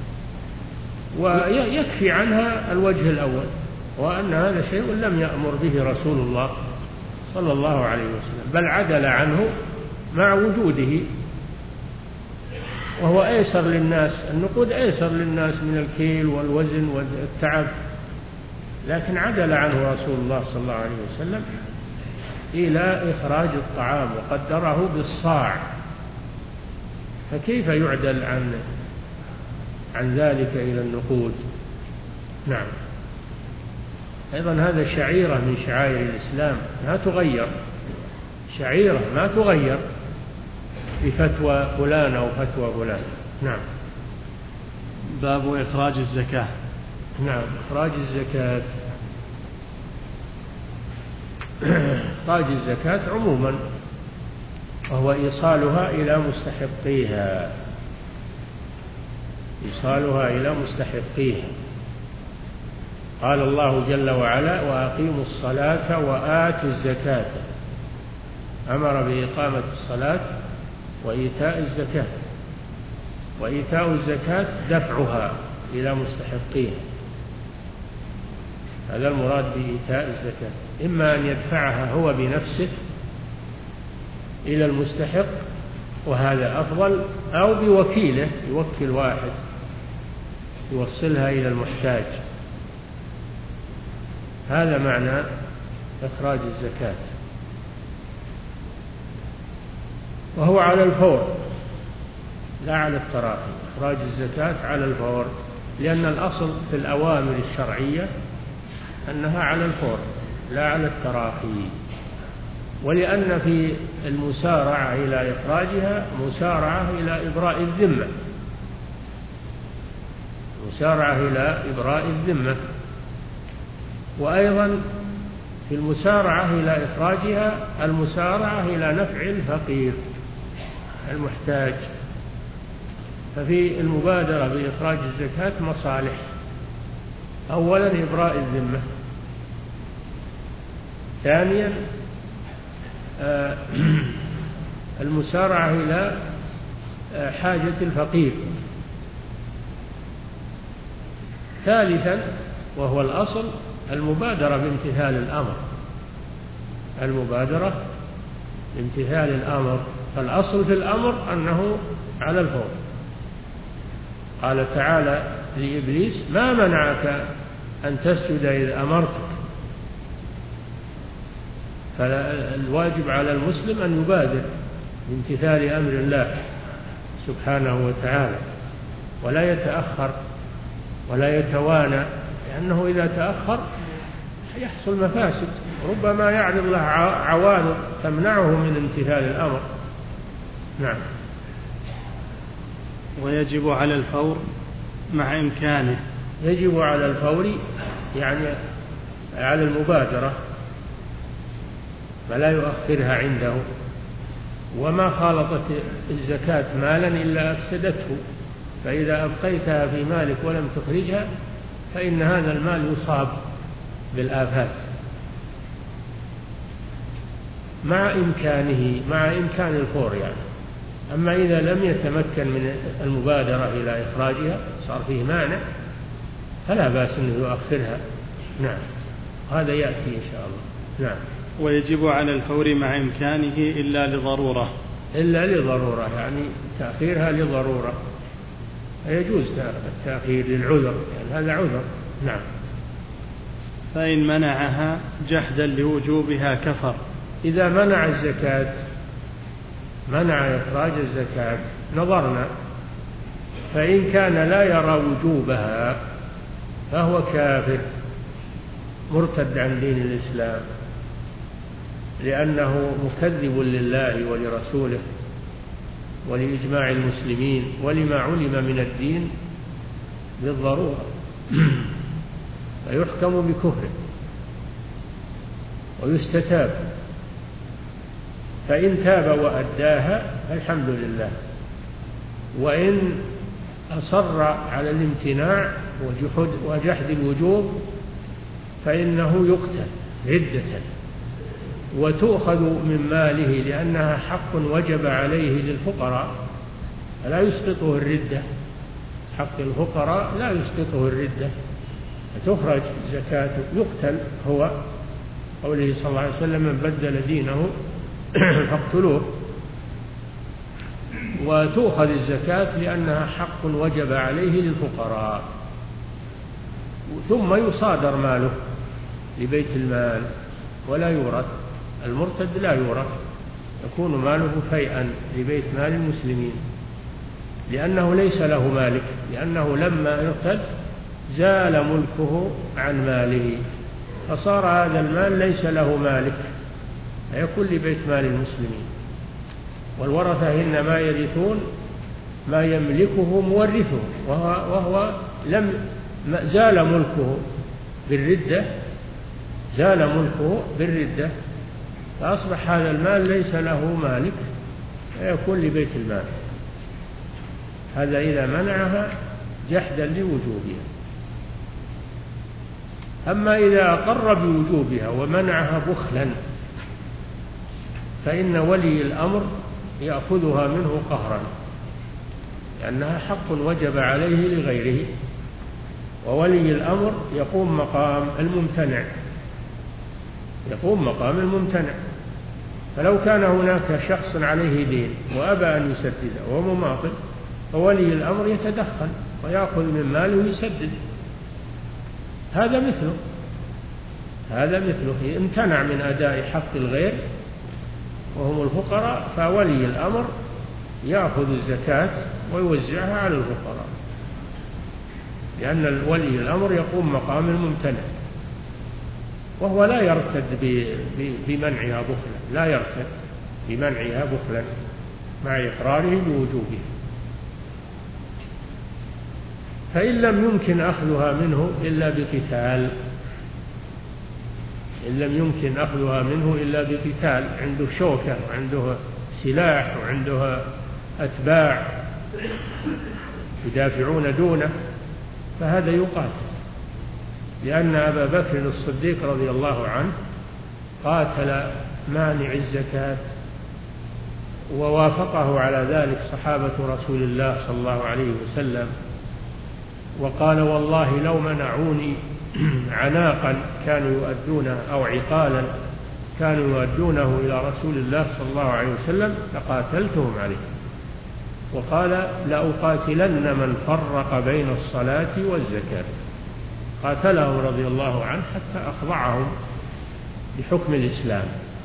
ويكفي عنها الوجه الأول، وأن هذا شيء لم يأمر به رسول الله صلى الله عليه وسلم، بل عدل عنه مع وجوده، وهو أيسر للناس. النقود أيسر للناس من الكيل والوزن والتعب، لكن عدل عنه رسول الله صلى الله عليه وسلم إلى إخراج الطعام وقدره بالصاع. فكيف يعدل عن عن ذلك إلى النقود؟ نعم. أيضا هذا شعيرة من شعائر الإسلام لا تغير، شعيرة ما تغير بفتوى فلان أو فتوى فلان. نعم. باب إخراج الزكاة. نعم. إخراج الزكاة، إخراج الزكاة عموما وهو إيصالها إلى مستحقيها، إيصالها إلى مستحقيها. قال الله جل وعلا وأقيموا الصلاة وآتوا الزكاة، أمر بإقامة الصلاة وإيتاء الزكاة. وإيتاء الزكاة دفعها إلى مستحقيها، هذا المراد بإيتاء الزكاة، إما أن يدفعها هو بنفسه إلى المستحق وهذا أفضل، أو بوكيله يوكل واحد يوصلها إلى المحتاج. هذا معنى إخراج الزكاة، وهو على الفور لا على التراخي. إخراج الزكاة على الفور، لأن الأصل في الأوامر الشرعية أنها على الفور لا على التراخي. ولأن في المسارعة إلى إخراجها مسارعة إلى إبراء الذمة، مسارعة إلى إبراء الذمة. وأيضا في المسارعة إلى إخراجها المسارعة إلى نفع الفقير المحتاج. ففي المبادرة بإخراج الزكاة مصالح: أولا إبراء الذمة، ثانيا المسارعة إلى حاجة الفقير، ثالثا وهو الأصل المبادرة بامتثال الأمر، المبادرة بامتثال الأمر. فالأصل في الأمر أنه على الفور. قال تعالى لإبليس: ما منعك أن تسجد إذ أمرتك. فالواجب على المسلم أن يبادر بامتثال أمر الله سبحانه وتعالى، ولا يتأخر ولا يتوانى، لأنه إذا تأخر يحصل مفاسد، ربما يعرض له عوارض تمنعه من امتثال الأمر. نعم. ويجب على الفور مع إمكانه. يجب على الفور يعني على المبادرة، فلا يؤخرها عنده. وما خالطت الزكاة مالا إلا أفسدته، فإذا أبقيتها في مالك ولم تخرجها فإن هذا المال يصاب بالآفات. مع إمكانه، مع إمكان الفور يعني. أما إذا لم يتمكن من المبادرة إلى إخراجها صار فيه مانع فلا بأس أنه يؤخرها. نعم، هذا يأتي إن شاء الله. نعم. ويجب على الفور مع إمكانه إلا لضرورة. إلا لضرورة يعني تأخيرها لضرورة، يجوز التأخير للعذر، يعني هذا عذر. نعم. فإن منعها جحدا لوجوبها كفر. إذا منع الزكاة، منع إخراج الزكاة، نظرنا، فإن كان لا يرى وجوبها فهو كافر مرتد عن دين الإسلام، لأنه مكذب لله ولرسوله ولإجماع المسلمين ولما علم من الدين بالضرورة، فيحكم بكفره ويستتاب. فإن تاب وأداها فالحمد لله، وإن أصر على الامتناع وجحد الوجوب فإنه يقتل ردة وتؤخذ من ماله، لأنها حق وجب عليه للفقراء فلا يسقطه الردة، حق الفقراء لا يسقطه الردة، فتخرج زكاته، يقتل هو، قوله صلى الله عليه وسلم: من بدل دينه فاقتلوه. وتؤخذ الزكاة لأنها حق وجب عليه للفقراء، ثم يصادر ماله لبيت المال ولا يورث. المرتد لا يورث، يكون ماله فيئا لبيت مال المسلمين، لأنه ليس له مالك، لأنه لما ارتد زال ملكه عن ماله فصار هذا المال ليس له مالك، فيكون لبيت مال المسلمين. والورثة إنما يرثون ما يملكه مورثه، وهو, وهو لم زال ملكه بالردة، زال ملكه بالردة، فأصبح هذا المال ليس له مالك فيكون لبيت المال. هذا إذا منعها جحدا لوجوبها. أما إذا أقر بوجوبها ومنعها بخلا فإن ولي الأمر يأخذها منه قهرا، لأنها حق وجب عليه لغيره، وولي الأمر يقوم مقام الممتنع، يقوم مقام الممتنع. فلو كان هناك شخص عليه دين وأبى أن يسدده وهو مماطل، فولي الأمر يتدخل ويأخذ من ماله ويسدد. هذا مثله هذا مثله امتنع من أداء حق الغير وهم الفقراء، فولي الأمر يأخذ الزكاة ويوزعها على الفقراء، لأن ولي الأمر يقوم مقام الممتنع. وهو لا يرتد بمنعها بخلا، لا يرتد بمنعها بخلا مع إقراره بوجوبها. فإن لم يمكن أخذها منه إلا بقتال، إن لم يمكن أخذها منه إلا بقتال، عنده شوكة وعنده سلاح وعنده أتباع يدافعون دونه، فهذا يقاتل. لأن أبا بكر الصديق رضي الله عنه قاتل مانع الزكاة، ووافقه على ذلك صحابة رسول الله صلى الله عليه وسلم، وقال والله لو منعوني عناقا كانوا يؤدونه أو عقالا كانوا يؤدونه إلى رسول الله صلى الله عليه وسلم لقاتلتهم عليه. وقال لأقاتلن من فرق بين الصلاة والزكاة، قاتلهم رضي الله عنه حتى أخضعهم بحكم الإسلام.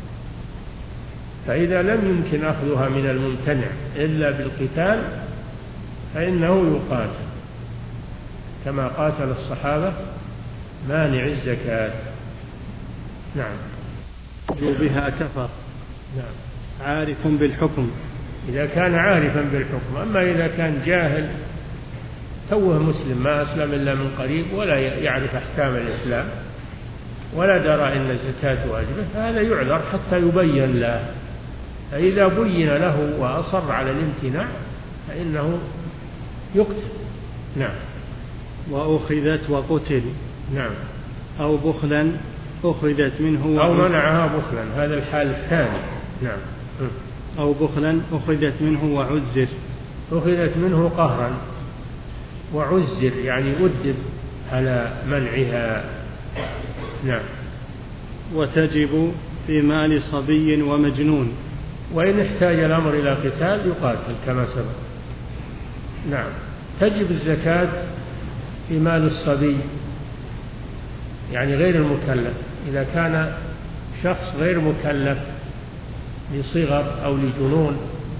فإذا لم يمكن أخذها من الممتنع إلا بالقتال فإنه يقاتل، كما قاتل الصحابة مانع الزكاة. نعم. بها كفر. نعم. عارف بالحكم إذا كان عارفا بالحكم. أما إذا كان جاهل توه مسلم ما أسلم إلا من قريب ولا يعرف أحكام الإسلام ولا درى إن الزكاة واجبة، فهذا يعذر حتى يبين له. فإذا بين له وأصر على الامتناع فإنه يقتل. نعم. وأخذت وقتل. نعم. أو بخلا أخذت منه أو منعها بخلا، هذا الحال الثاني. نعم. أو بخلا أخذت منه وعزر. أخذت منه قهرا وعزر يعني أدب على منعها. نعم. وتجب في مال صبي ومجنون، وإن احتاج الأمر إلى قتال يقاتل كما سبق. نعم. تجب الزكاة في مال الصبي يعني غير المكلف. إذا كان شخص غير مكلف لصغر أو لجنون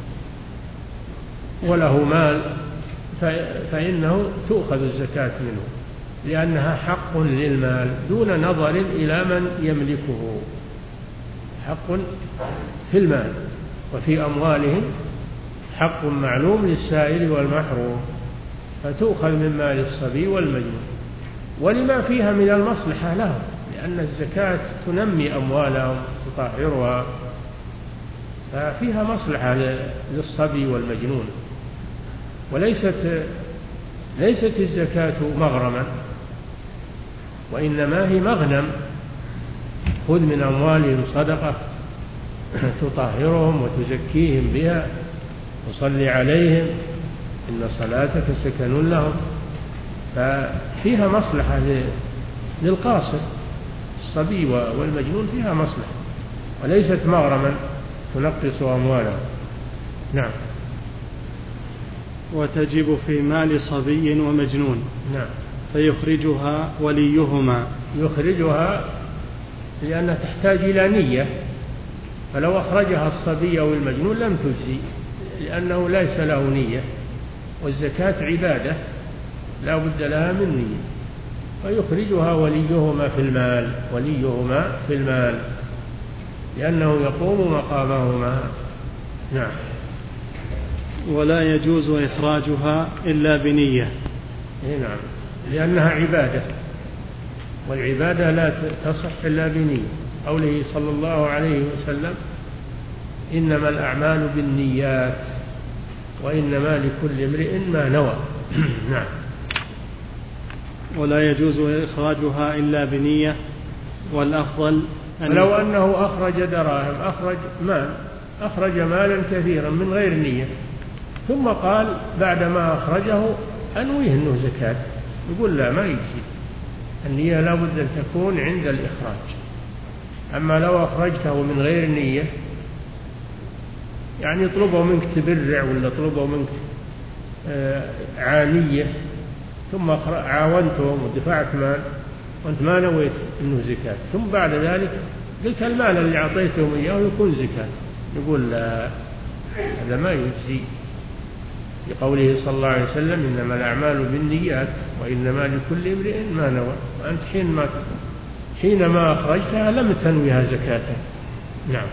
وله مال فإنه تؤخذ الزكاة منه، لأنها حق للمال دون نظر إلى من يملكه، حق في المال. وفي أموالهم حق معلوم للسائل والمحروم، فتؤخذ من مال الصبي والمجنون، ولما فيها من المصلحة لهم، لأن الزكاة تنمي أموالهم تطهرها، ففيها مصلحة للصبي والمجنون. وليست ليست الزكاة مغرما، وإنما هي مغنم. خذ من أموالهم صدقة تطهرهم وتزكيهم بها وصل عليهم إن صلاتك سكن لهم. ففيها مصلحة للقاصر، الصبي والمجنون فيها مصلحة، وليست مغرما تنقص أموالهم. نعم. وتجب في مال صبي ومجنون. نعم. فيخرجها وليهما. يخرجها لأنها تحتاج إلى نية، فلو أخرجها الصبي أو المجنون لم تجزي، لأنه ليس له نية، والزكاة عبادة لا بد لها من نية. فيخرجها وليهما في المال، وليهما في المال لأنه يقوم مقامهما. نعم. ولا يجوز إخراجها إلا بنية. نعم، لأنها عبادة، والعبادة لا تصح إلا بنية. قوله صلى الله عليه وسلم إنما الأعمال بالنيات وإنما لكل امرئ ما نوى. نعم. ولا يجوز إخراجها إلا بنية، والأفضل أن لو أنه أخرج دراهم، أخرج مال، أخرج مالا كثيرا من غير نية، ثم قال بعدما أخرجه أنويه أنه زكاة، يقول لا، ما يجزي. النية لا بد أن تكون عند الإخراج. أما لو أخرجته من غير نية، يعني يطلبه منك تبرع ولا يطلبه منك عانية، ثم عاونتهم ودفعت مال وأنت ما نويت أنه زكاة، ثم بعد ذلك قلت المال اللي أعطيتهم إياه يكون زكاة، يقول لا، هذا ما يجزي. لقوله صلى الله عليه وسلم إنما الأعمال بالنيات وإنما لكل امرئ ما نوى. وأنت حين ما حينما أخرجتها لم تنويها زكاة. نعم.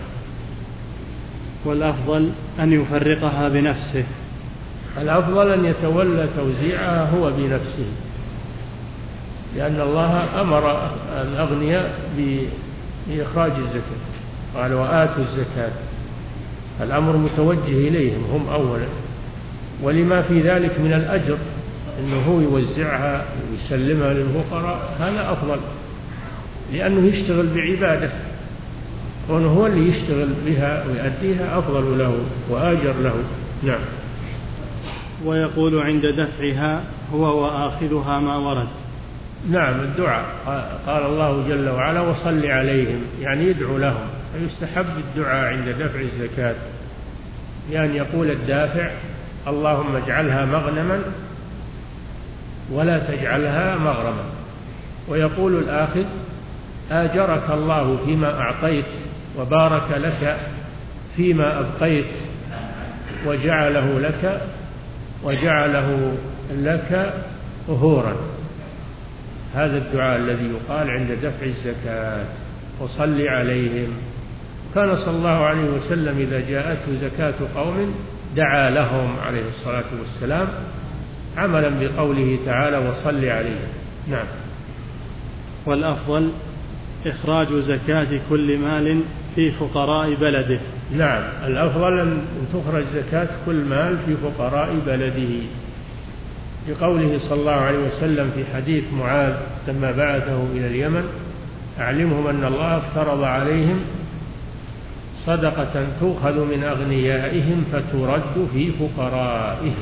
والأفضل أن يفرقها بنفسه. الأفضل أن يتولى توزيعها هو بنفسه، لأن الله أمر الأغنياء بإخراج الزكاة، قال وآتوا الزكاة، الأمر متوجه إليهم هم أولا، ولما في ذلك من الأجر أنه هو يوزعها ويسلمها للفقراء، هذا أفضل، لأنه يشتغل بعبادة، وأنه هو اللي يشتغل بها ويؤديها أفضل له وآجر له. نعم. ويقول عند دفعها هو وآخذها ما ورد. نعم، الدعاء، قال الله جل وعلا وصل عليهم، يعني يدعو لهم، فيستحب الدعاء عند دفع الزكاة، يعني يقول الدافع اللهم اجعلها مغنما ولا تجعلها مغرما، ويقول الآخذ آجرك الله فيما أعطيت وبارك لك فيما أبقيت وجعله لك وجعله لك طهورا. هذا الدعاء الذي يقال عند دفع الزكاة، وصل عليهم. كان صلى الله عليه وسلم إذا جاءته زكاة قوم دعا لهم عليه الصلاة والسلام، عملا بقوله تعالى وصل عليهم. نعم. والأفضل إخراج زكاة كل مال في فقراء بلده. نعم، الأفضل أن تخرج زكاة كل مال في فقراء بلده، لقوله صلى الله عليه وسلم في حديث معاذ لما بعثه إلى اليمن أعلمهم أن الله افترض عليهم صدقة تؤخذ من أغنيائهم فترد في فقرائهم،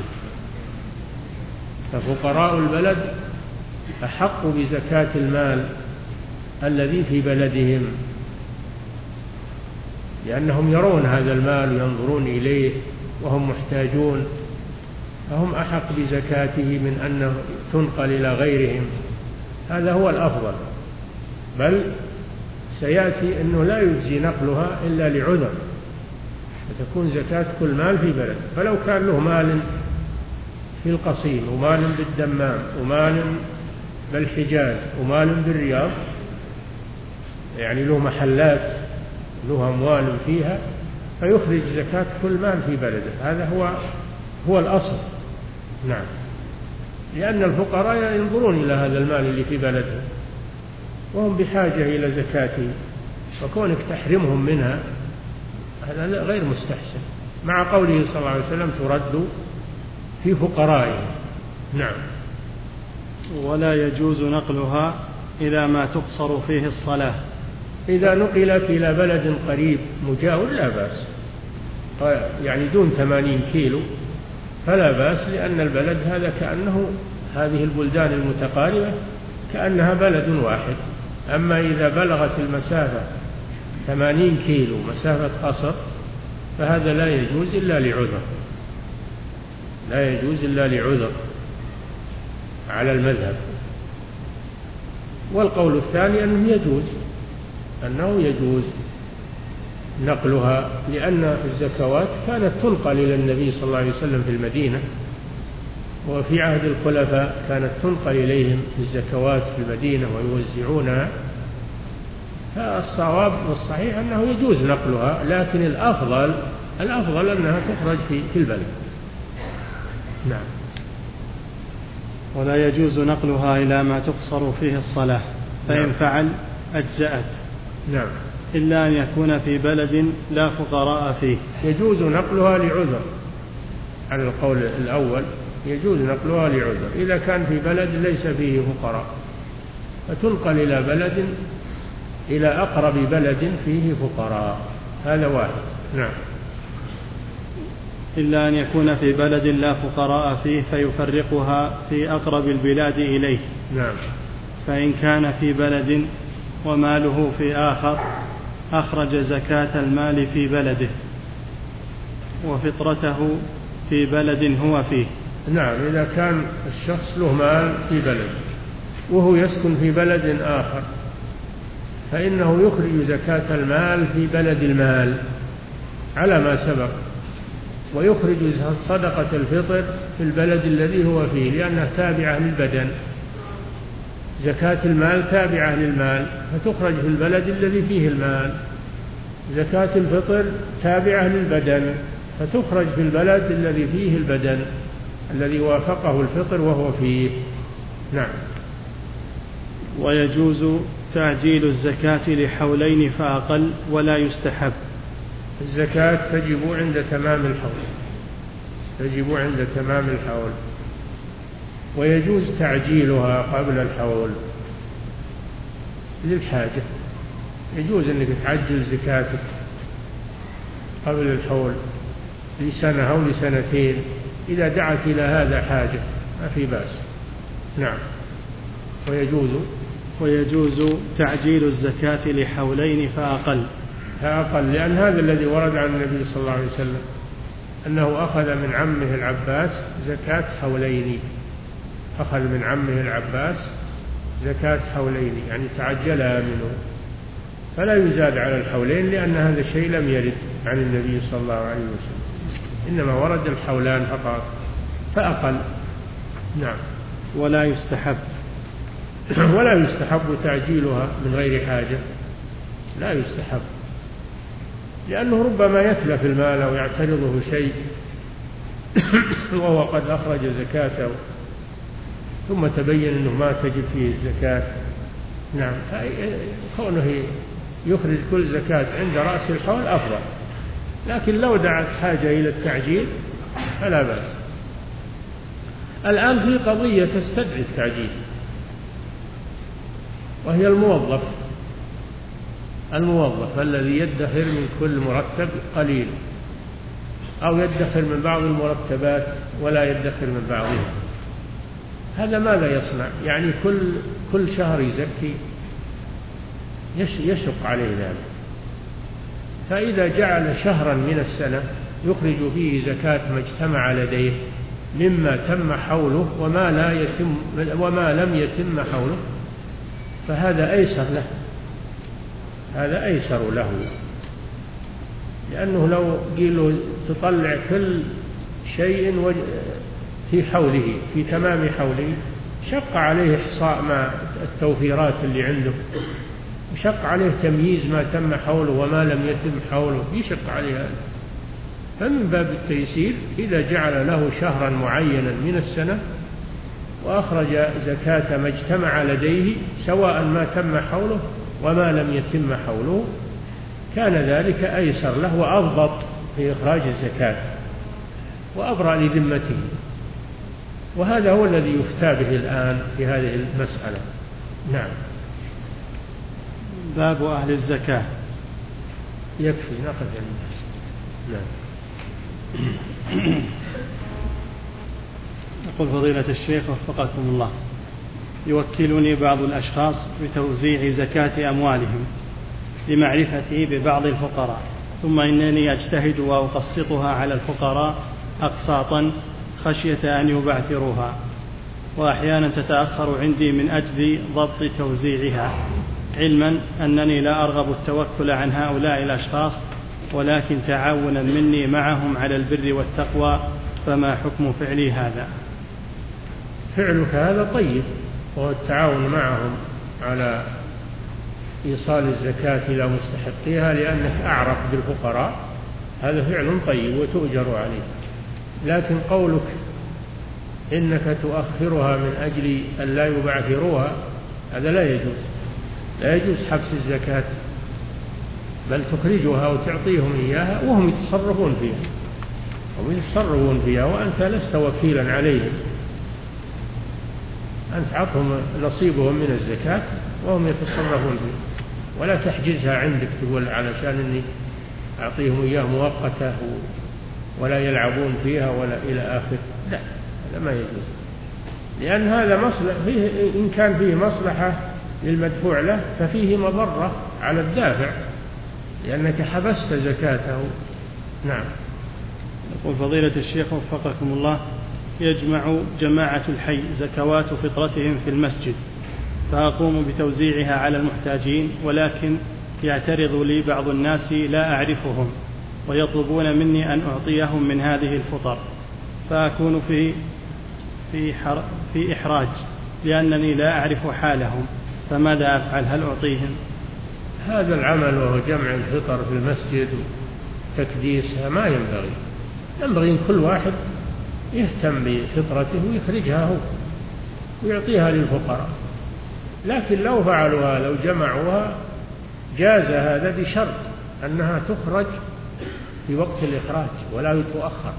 ففقراء البلد أحق بزكاة المال الذي في بلدهم، لأنهم يرون هذا المال وينظرون إليه وهم محتاجون، فهم أحق بزكاته من أنه تنقل إلى غيرهم. هذا هو الأفضل، بل سيأتي أنه لا يجزي نقلها إلا لعذر، فتكون زكاة كل مال في بلد. فلو كان له مال في القصيم ومال بالدمام ومال بالحجاز ومال بالرياض، يعني له محلات له أموال فيها، فيخرج زكاة كل مال في بلده، هذا هو هو الأصل. نعم، لأن الفقراء ينظرون إلى هذا المال اللي في بلدهم وهم بحاجة إلى زكاته، وكونك تحرمهم منها هذا غير مستحسن، مع قوله صلى الله عليه وسلم ترد في فقرائهم. نعم. ولا يجوز نقلها إلى ما تقصر فيه الصلاة. إذا نقلت إلى بلد قريب مجاور لا بأس، يعني دون ثمانين كيلو فلا بأس، لأن البلد هذا كأنه هذه البلدان المتقاربة كأنها بلد واحد. أما إذا بلغت المسافة ثمانين كيلو مسافة قصر فهذا لا يجوز إلا لعذر، لا يجوز إلا لعذر على المذهب. والقول الثاني أنه يجوز أنه يجوز نقلها، لأن الزكوات كانت تنقل إلى النبي صلى الله عليه وسلم في المدينة، وفي عهد الخلفاء كانت تنقل إليهم الزكوات في المدينة ويوزعونها. فالصواب والصحيح أنه يجوز نقلها، لكن الأفضل الأفضل أنها تخرج في البلد. نعم. ولا يجوز نقلها إلى ما تقصر فيه الصلاة، فإن نعم. فعل أجزأت. نعم. إلا أن يكون في بلد لا فقراء فيه. يجوز نقلها لعذر، على القول الأول يجوز نقلها لعذر، إذا كان في بلد ليس فيه فقراء فتنقل إلى بلد إلى أقرب بلد فيه فقراء، هذا واحد. نعم. إلا أن يكون في بلد لا فقراء فيه فيفرقها في أقرب البلاد إليه. نعم. فإن كان في بلد وماله في آخر أخرج زكاة المال في بلده وفطرته في بلد هو فيه. نعم، إذا كان الشخص له مال في بلد وهو يسكن في بلد آخر فإنه يخرج زكاة المال في بلد المال على ما سبق، ويخرج صدقة الفطر في البلد الذي هو فيه، لأنها تابعة للبدن. زكاة المال تابعة للمال فتخرج في البلد الذي فيه المال. زكاة الفطر تابعة للبدن فتخرج في البلد الذي فيه البدن الذي وافقه الفطر وهو فيه. نعم. ويجوز تعجيل الزكاة لحولين فأقل ولا يستحب. الزكاة تجب عند تمام الحول، تجب عند تمام الحول، ويجوز تعجيلها قبل الحول للحاجة. يجوز أنك تعجل زكاتك قبل الحول لسنة أو لسنتين إذا دعت إلى هذا حاجة ما في بأس. نعم. ويجوز ويجوز تعجيل الزكاة لحولين فأقل فأقل لأن هذا الذي ورد عن النبي صلى الله عليه وسلم أنه أخذ من عمه العباس زكاة حولين، أخذ من عمه العباس زكاة حولين يعني تعجلها منه، فلا يزاد على الحولين لأن هذا الشيء لم يرد عن النبي صلى الله عليه وسلم، إنما ورد الحولان فقط فأقل. نعم. ولا يستحب ولا يستحب تعجيلها من غير حاجة، لا يستحب، لأنه ربما يتلف المال أو يعترضه شيء وهو قد أخرج زكاته ثم تبين أنه ما تجب فيه الزكاة. نعم. كونه يخرج كل زكاة عند رأس الحول أفضل، لكن لو دعت حاجة إلى التعجيل فلا بأس. الآن في قضية تستدعي التعجيل وهي الموظف الموظف الذي يدخر من كل مرتب قليل أو يدخر من بعض المرتبات ولا يدخر من بعضها، هذا ماذا يصنع؟ يعني كل كل شهر يزكي يشق عليه ذلك، فإذا جعل شهرا من السنة يخرج فيه زكاة ما اجتمع لديه مما تم حوله وما لا يتم وما لم يتم حوله فهذا أيسر له، هذا أيسر له، لأنه لو قيل تطلع كل شيء في حوله في تمام حوله شق عليه إحصاء ما التوفيرات اللي عنده، وشق عليه تمييز ما تم حوله وما لم يتم حوله، يشق عليه هذا. فمن باب التيسير إذا جعل له شهرا معينا من السنة وأخرج زكاة ما اجتمع لديه سواء ما تم حوله وما لم يتم حوله كان ذلك أيسر له وأضبط في إخراج الزكاة وأبرأ لذمته، وهذا هو الذي يفتى به الآن في هذه المسألة. نعم. باب أهل الزكاة. يكفي نقف الناس. نعم. يقول فضيلة الشيخ وفقكم الله، يوكلني بعض الأشخاص بتوزيع زكاة أموالهم لمعرفتي ببعض الفقراء، ثم إنني أجتهد وأقسطها على الفقراء أقساطا خشية أن يبعثروها، وأحيانا تتأخر عندي من أجل ضبط توزيعها، علما أنني لا أرغب التوكل عن هؤلاء الأشخاص ولكن تعاونا مني معهم على البر والتقوى، فما حكم فعلي هذا؟ فعلك هذا طيب، وهو التعاون معهم على إيصال الزكاة إلى مستحقيها لأنك أعرف بالفقراء، هذا فعل طيب وتؤجر عليه. لكن قولك إنك تؤخرها من أجل أن لا يبعثروها هذا لا يجوز، لا يجوز حبس الزكاة، بل تخرجها وتعطيهم إياها وهم يتصرفون فيها هم يتصرفون فيها وأنت لست وكيلا عليهم، أنت عطهم نصيبهم من الزكاة وهم يتصرفون فيها، ولا تحجزها عندك تقول علشان أني أعطيهم إياه مؤقتة ولا يلعبون فيها ولا إلى آخر، لا، هذا ما يجوز، لأن هذا مصلحة فيه، إن كان فيه مصلحة للمدفوع له ففيه مضرة على الدافع لأنك حبست زكاته. نعم. يقول فضيلة الشيخ وفقكم الله، يجمع جماعة الحي زكوات فطرتهم في المسجد فأقوم بتوزيعها على المحتاجين، ولكن يعترض لي بعض الناس لا أعرفهم ويطلبون مني أن أعطيهم من هذه الفطر، فأكون في في, في إحراج لأنني لا أعرف حالهم، فماذا أفعل؟ هل أعطيهم؟ هذا العمل وهو جمع الفطر في المسجد وتكديسها ما ينبغي. ينبغي أن كل واحد يهتم بفطرته ويخرجها هو ويعطيها للفقراء. لكن لو فعلوها لو جمعوها جاز هذا بشرط أنها تخرج في وقت الإخراج ولا تؤخر،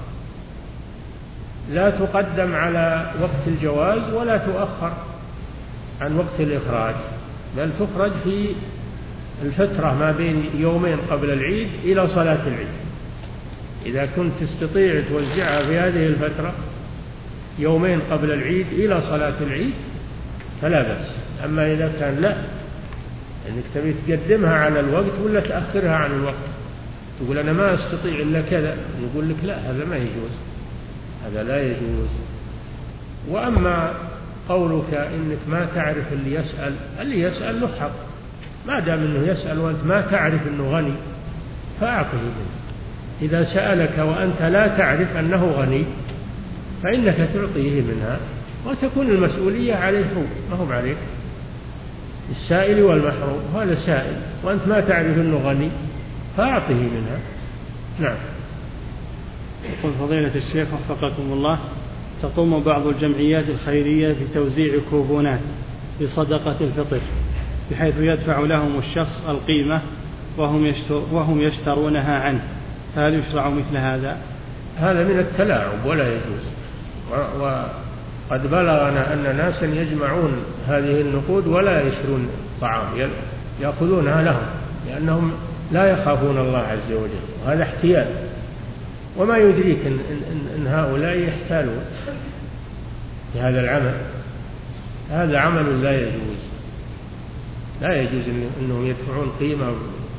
لا تقدم على وقت الجواز ولا تؤخر عن وقت الإخراج، بل تخرج في الفترة ما بين يومين قبل العيد إلى صلاة العيد. إذا كنت تستطيع توزعها في هذه الفترة يومين قبل العيد إلى صلاة العيد فلا بأس. أما إذا كان لا، أنك تبي تقدمها على الوقت ولا تأخرها عن الوقت، تقول أنا ما أستطيع إلا كذا، يقول لك لا، هذا ما يجوز، هذا لا يجوز. وأما قولك إنك ما تعرف اللي يسأل، اللي يسأل له حق، ما دام أنه يسأل وأنت ما تعرف أنه غني فأعطه منه. إذا سألك وأنت لا تعرف أنه غني فإنك تعطيه منها وتكون المسؤولية عليه هو، ما هو عليك. السائل والمحروم، هذا سائل وأنت ما تعرف أنه غني فأعطه منها. نعم. يقول فضيلة الشيخ وفقكم الله، تقوم بعض الجمعيات الخيرية بتوزيع كوبونات بصدقة الفطر بحيث يدفع لهم الشخص القيمة وهم, وهم يشترونها عنه، هل يشرع مثل هذا؟ هذا من التلاعب ولا يجوز. وقد بلغنا أن ناسا يجمعون هذه النقود ولا يشترون طعام، يأخذونها لهم لأنهم لا يخافون الله عز وجل، وهذا احتيال. وما يدريك إن, إن, إن هؤلاء يحتالون في هذا العمل، هذا عمل لا يجوز، لا يجوز أنهم يدفعون قيمة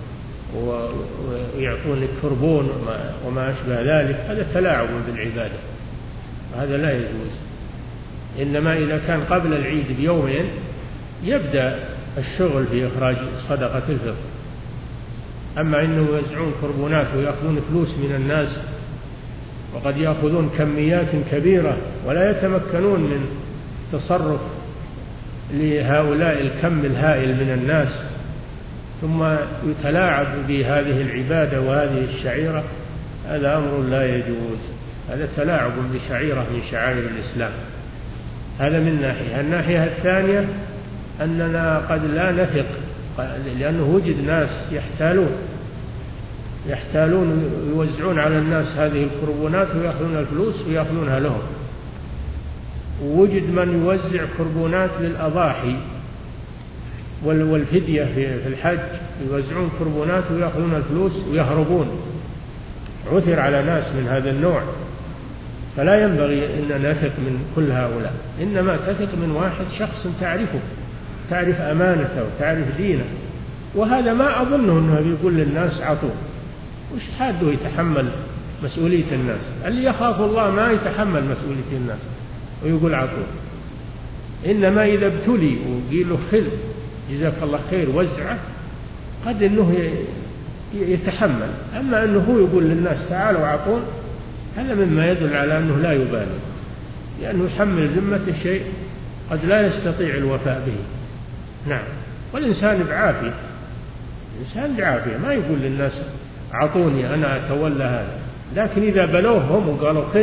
ويعطون الكربون وما أشبه ذلك، هذا تلاعب بالعبادة، هذا لا يجوز. إنما إذا كان قبل العيد بيومين يبدأ الشغل في إخراج صدقة الفطر. أما إنهم يوزعون كربونات ويأخذون فلوس من الناس وقد يأخذون كميات كبيرة ولا يتمكنون من تصرف لهؤلاء الكم الهائل من الناس، ثم يتلاعب بهذه العبادة وهذه الشعيرة، هذا أمر لا يجوز، هذا تلاعب بشعيرة من شعائر الإسلام. هذا من ناحية. الناحية الثانية أننا قد لا نثق، لأنه وجد ناس يحتالون يحتالون يوزعون على الناس هذه الكربونات ويأخذون الفلوس ويأخذونها لهم. ووجد من يوزع كربونات للأضاحي والفدية في الحج، يوزعون كربونات ويأخذون الفلوس ويهربون. عثر على ناس من هذا النوع، فلا ينبغي أن نثق من كل هؤلاء، إنما تثق من واحد شخص تعرفه، تعرف أمانته وتعرف دينه. وهذا ما أظنه أنه بيقول للناس عطوه، وش حاده يتحمل مسؤولية الناس؟ اللي يخاف الله ما يتحمل مسؤولية الناس ويقول عطوه. إنما إذا ابتلي وقيل له خذ جزاك الله خير وزعه قد أنه يتحمل. أما أنه هو يقول للناس تعالوا عطون، هذا مما يدل على أنه لا يبالي، لأنه يحمل ذمة شيء قد لا يستطيع الوفاء به. نعم. والإنسان بعافية، الإنسان بعافية ما يقول للناس عطوني أنا أتولى هذا. لكن إذا بلوهم وقالوا خذ،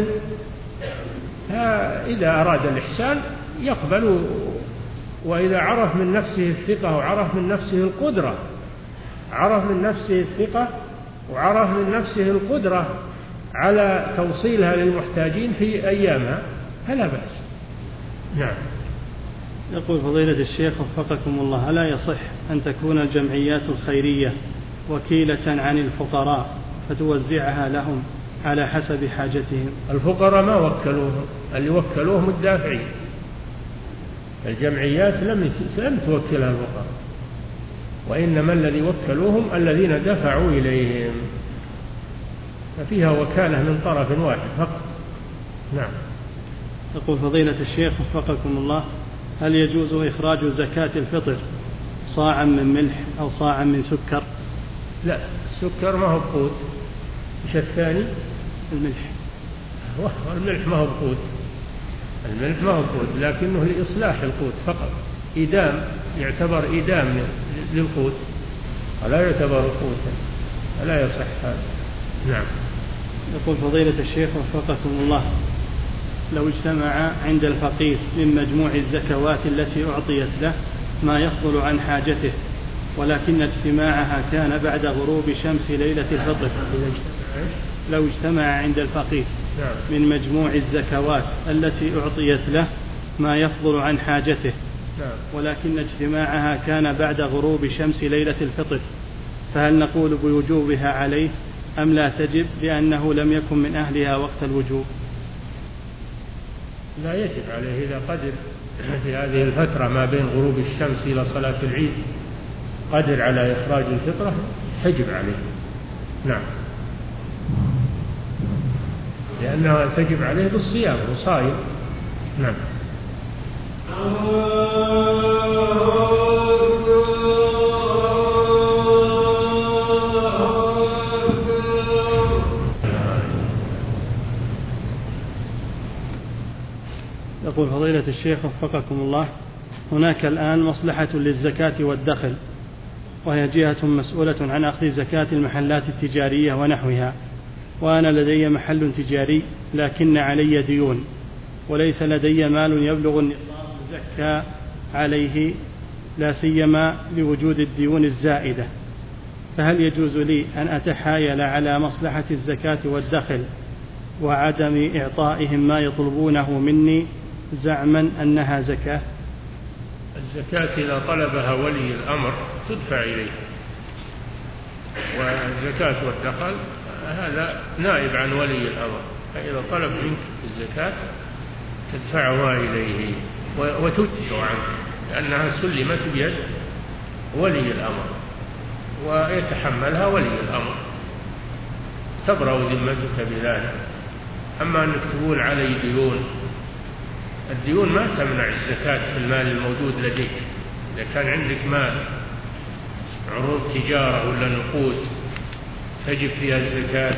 إذا أراد الإحسان يقبل. وإذا عرف من نفسه الثقة وعرف من نفسه القدرة، عرف من نفسه الثقة وعرف من نفسه القدرة على توصيلها للمحتاجين في أيامها فلا بأس. نعم. يقول فضيلة الشيخ وفقكم الله، ألا يصح أن تكون الجمعيات الخيرية وكيلة عن الفقراء فتوزعها لهم على حسب حاجتهم؟ الفقراء ما وكلوهم، اللي وكلوهم الدافعين. الجمعيات لم لم توكلها الفقراء، وإنما الذي وكلوهم الذين دفعوا إليهم، ففيها وكالة من طرف واحد فقط. نعم. يقول فضيلة الشيخ وفقكم الله، هل يجوز إخراج زكاة الفطر صاعا من ملح أو صاعا من سكر؟ لا، السكر ما هو بقوت. إيش الثاني؟ الملح. الملح ما هو بقوت، الملح ما هو قوت، لكنه لإصلاح القوت فقط، إدام، يعتبر إدام للقوت ولا يعتبر قوتا، ولا يصح هذا. نعم. يقول فضيلة الشيخ وفقكم الله: لو اجتمع عند الفقير من مجموع الزكوات التي أعطيت له ما يفضل عن حاجته، ولكن اجتماعها كان بعد غروب شمس ليلة الفطر. لو اجتمع عند الفقير من مجموع الزكوات التي أعطيت له ما يفضل عن حاجته، ولكن اجتماعها كان بعد غروب شمس ليلة الفطر، فهل نقول بوجوبها عليه أم لا تجب لأنه لم يكن من أهلها وقت الوجوب؟ لا يجب عليه إذا قدر في هذه الفترة ما بين غروب الشمس إلى صلاة العيد قدر على إخراج الفطرة تجب عليه. نعم، لأنها تجب عليه بالصيام وصائم. نعم. يقول فضيلة الشيخ وفقكم الله: هناك الآن مصلحة للزكاة والدخل، وهي جهة مسؤولة عن أخذ زكاة المحلات التجارية ونحوها، وأنا لدي محل تجاري لكن علي ديون، وليس لدي مال يبلغ النصاب زكاة عليه، لا سيما لوجود الديون الزائدة، فهل يجوز لي أن أتحايل على مصلحة الزكاة والدخل وعدم إعطائهم ما يطلبونه مني زعما أنها زكاة؟ الزكاة إذا طلبها ولي الأمر تدفع إليه، والزكاة والدخل هذا نائب عن ولي الأمر، فإذا طلب منك الزكاة تدفعها إليه وتجزئ عنك، لأنها سلمت بيد ولي الأمر ويتحملها ولي الأمر، تبرأ ذمتك بذلك. أما أنك تقول علي ديون، الديون ما تمنع الزكاة في المال الموجود لديك. إذا كان عندك مال عروض تجارة ولا نقود تجب فيها الزكاة،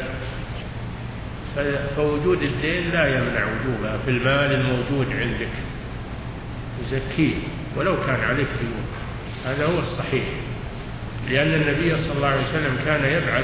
فوجود الدين لا يمنع وجوبها في المال الموجود عندك، تزكيه ولو كان عليك ديون. هذا هو الصحيح، لأن النبي صلى الله عليه وسلم كان يبعث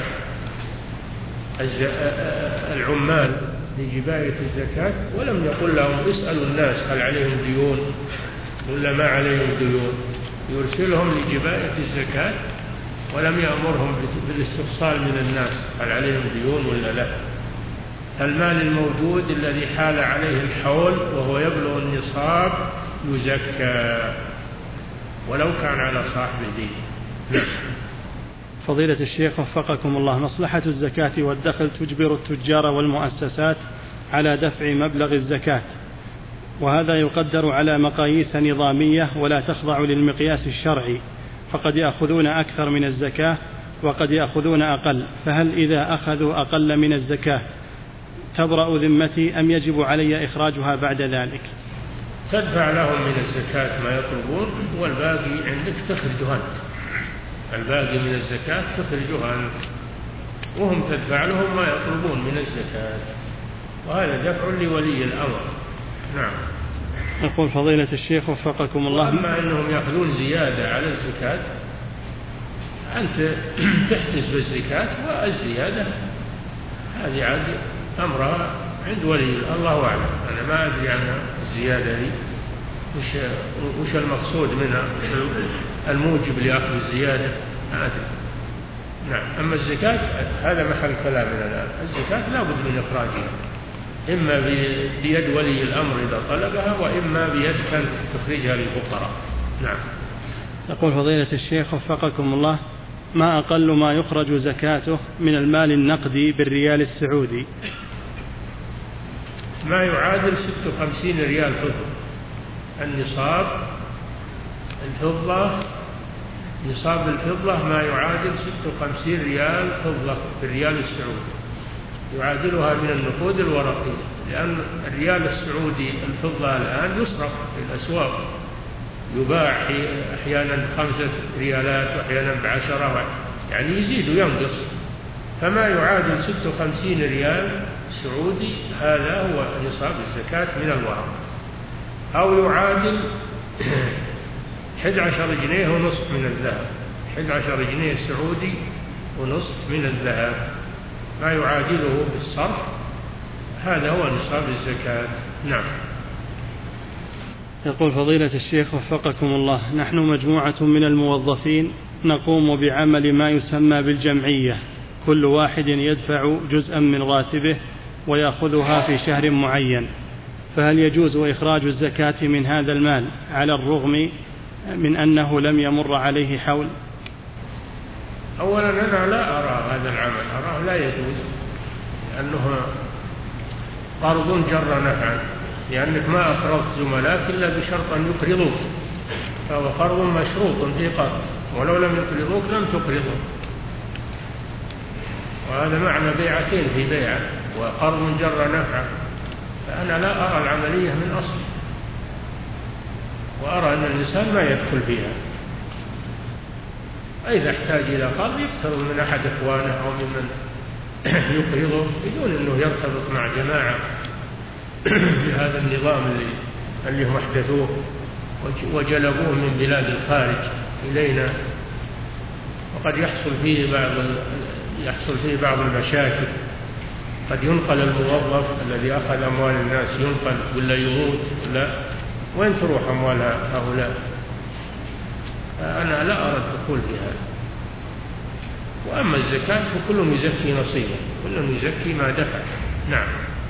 العمال لجباية الزكاة ولم يقل لهم اسألوا الناس هل عليهم ديون ولا ما عليهم ديون، يرسلهم لجباية الزكاة ولم يأمرهم بالاستفصال من الناس هل عليهم ديون ولا لا. المال الموجود الذي حال عليه الحول وهو يبلغ النصاب يزكى ولو كان على صاحب دين. فضيلة الشيخ وفقكم الله: مصلحة الزكاة والدخل تجبر التجار والمؤسسات على دفع مبلغ الزكاة، وهذا يقدر على مقاييس نظامية ولا تخضع للمقياس الشرعي، فقد يأخذون أكثر من الزكاة وقد يأخذون أقل، فهل إذا أخذوا أقل من الزكاة تبرأ ذمتي أم يجب علي إخراجها بعد ذلك؟ تدفع لهم من الزكاة ما يطلبون والباقي عندك تخرجها أنت، الباقي من الزكاة تخرجها أنت وهم تدفع لهم ما يطلبون من الزكاة، وهذا دفع لولي الأمر. نعم. يقول فضيلة الشيخ وفقكم الله: أما أنهم يأخذون زيادة على الزكاة أنت تحتسب الزكاة والزيادة هذه عاد أمرها عند ولي الله أعلم، أنا ما أدري عن الزيادة دي وش وش المقصود منها، الموجب لأخذ الزيادة ما أدري. نعم. أما الزكاة هذا محل كلامنا الآن، الزكاة لا بد من إخراجها، إما بيد ولي الأمر إذا طلبها وإما بيد كانت تخرجها للفقراء. نعم. يقول فضيلة الشيخ وفقكم الله: ما أقل ما يخرج زكاته من المال النقدي بالريال السعودي؟ ما يعادل ستة وخمسين ريال فضة. النصاب الفضة، نصاب الفضة ما يعادل ستة وخمسين ريال فضة بالريال السعودي، يعادلها من النقود الورقية، لأن الريال السعودي الفضة الآن يصرف في الأسواق، يباع أحيانا بخمسة ريالات وأحيانا بعشرة، يعني يزيد وينقص، فما يعادل ستة وخمسين ريال سعودي هذا هو نصاب الزكاة من الورق. أو يعادل أحد عشر جنيه ونصف من الذهب، أحد عشر جنيه سعودي ونصف من الذهب، ما يعادله بالصرف، هذا هو نصاب الزكاة. نعم. يقول فضيلة الشيخ وفقكم الله: نحن مجموعة من الموظفين نقوم بعمل ما يسمى بالجمعية، كل واحد يدفع جزءا من راتبه ويأخذها في شهر معين، فهل يجوز إخراج الزكاة من هذا المال على الرغم من أنه لم يمر عليه حول؟ أولا أنا لا أرى هذا العمل، أراه لا يجوز، لأنه قرض جر نفعا، لأنك ما أقرضت زملاك إلا بشرط أن يقرضوك، فهو قرض مشروط في قرض، ولو لم يقرضوك لم تقرضه، وهذا معنى بيعتين في بيعة، وقرض جر نفعا، فأنا لا أرى العملية من أصل، وأرى أن الإنسان ما يدخل فيها، إذا احتاج إلى قرض يقترض من أحد إخوانه أو ممن يقرضه بدون أنه يرتبط مع جماعة بهذا النظام اللي اللي هم احدثوه وجلبوه من بلاد الخارج إلينا، وقد يحصل فيه بعض يحصل فيه بعض المشاكل، قد ينقل الموظف الذي أخذ أموال الناس ينقل ولا يموت، لا وين تروح أموال هؤلاء؟ أنا لا أرى الدخول في هذا. وأما الزكاة فكل يزكي نصيبه، كل يزكي ما دفع. نعم.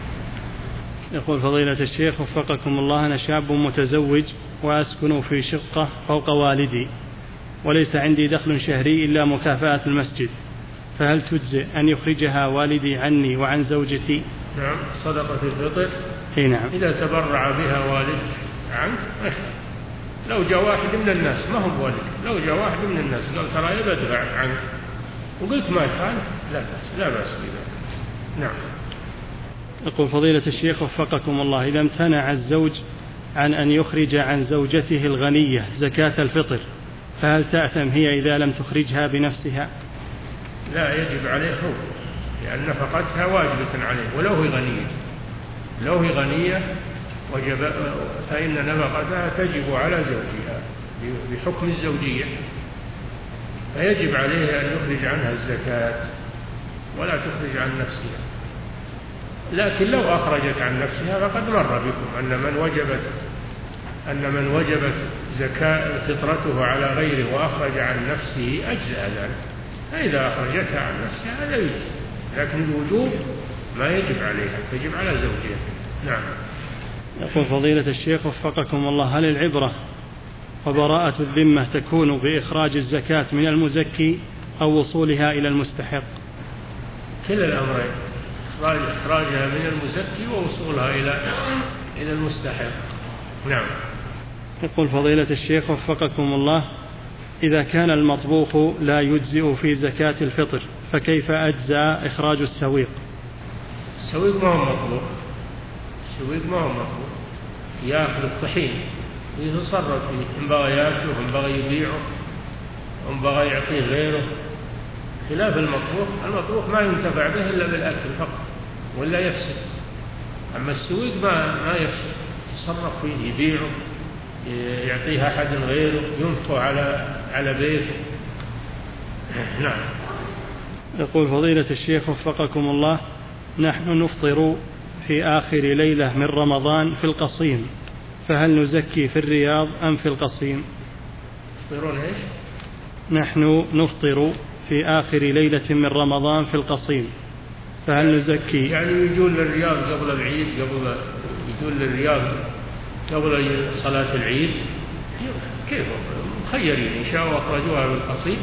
يقول فضيلة الشيخ وفقكم الله: أنا شاب متزوج وأسكن في شقة فوق والدي، وليس عندي دخل شهري إلا مكافأة المسجد، فهل تجزئ أن يخرجها والدي عني وعن زوجتي؟ نعم، صدقة الفطر. اي نعم. إذا تبرع بها والد عنك، لو جاء واحد من الناس ما هو والد، لو جاء واحد من الناس قال ترى بدفع عنك وقلت ما يفعل، لا بأس، لا بأس بذلك. نعم. يقول فضيلة الشيخ وفقكم الله: إذا امتنع الزوج عن أن يخرج عن زوجته الغنية زكاة الفطر، فهل تأثم هي إذا لم تخرجها بنفسها؟ لا، يجب عليه هو، لأن نفقتها واجبة عليه ولو هي غنية، لو هي غنية وجب، فإن نفقتها تجب على زوجها بحكم الزوجية، فيجب عليه أن يخرج عنها الزكاة ولا تخرج عن نفسها. لكن لو أخرجت عن نفسها فقد مر بكم أن من وجبت أن من وجبت زكاة فطرته على غيره وأخرج عن نفسه أجزأ ذلك، فإذا أخرجتها عن نفسها هذا يجزي، لكن الوجوب ما يجب عليها، تجب على زوجها. نعم. يقول فضيلة الشيخ وفقكم الله: هل العبرة وبراءة الذمة تكون بإخراج الزكاة من المزكي أو وصولها إلى المستحق؟ كلا الأمرين، إخراجها من المزكي ووصولها إلى إلى المستحق. نعم. يقول فضيلة الشيخ وفقكم الله: إذا كان المطبوخ لا يجزئ في زكاة الفطر فكيف أجزى إخراج السويق؟ السويق ما هو مطبوخ، السويق ما هو مطبوخ، يأخذ الطحين ويتصرف فيه، إن بغى يأكله إن بغى يبيعه إن بغى يعطيه غيره، خلاف المطبوخ. المطبوخ ما ينتفع به إلا بالأكل فقط ولا يفسد، أما السويق ما ما يفسد، يتصرف فيه، يبيعه، يعطيه أحد غيره، ينفقه على على بيته. نعم. يقول فضيلة الشيخ وفقكم الله: نحن نفطر في آخر ليلة من رمضان في القصيم، فهل نزكي في الرياض أم في القصيم؟ تفطرون إيش؟ نحن نفطر في آخر ليلة من رمضان في القصيم، فهل نزكي؟ يعني يجون للرياض قبل العيد، قبل يجون للرياض قبل صلاة العيد، كيف مخيرين، إن شاءوا أخرجوها بالقصيم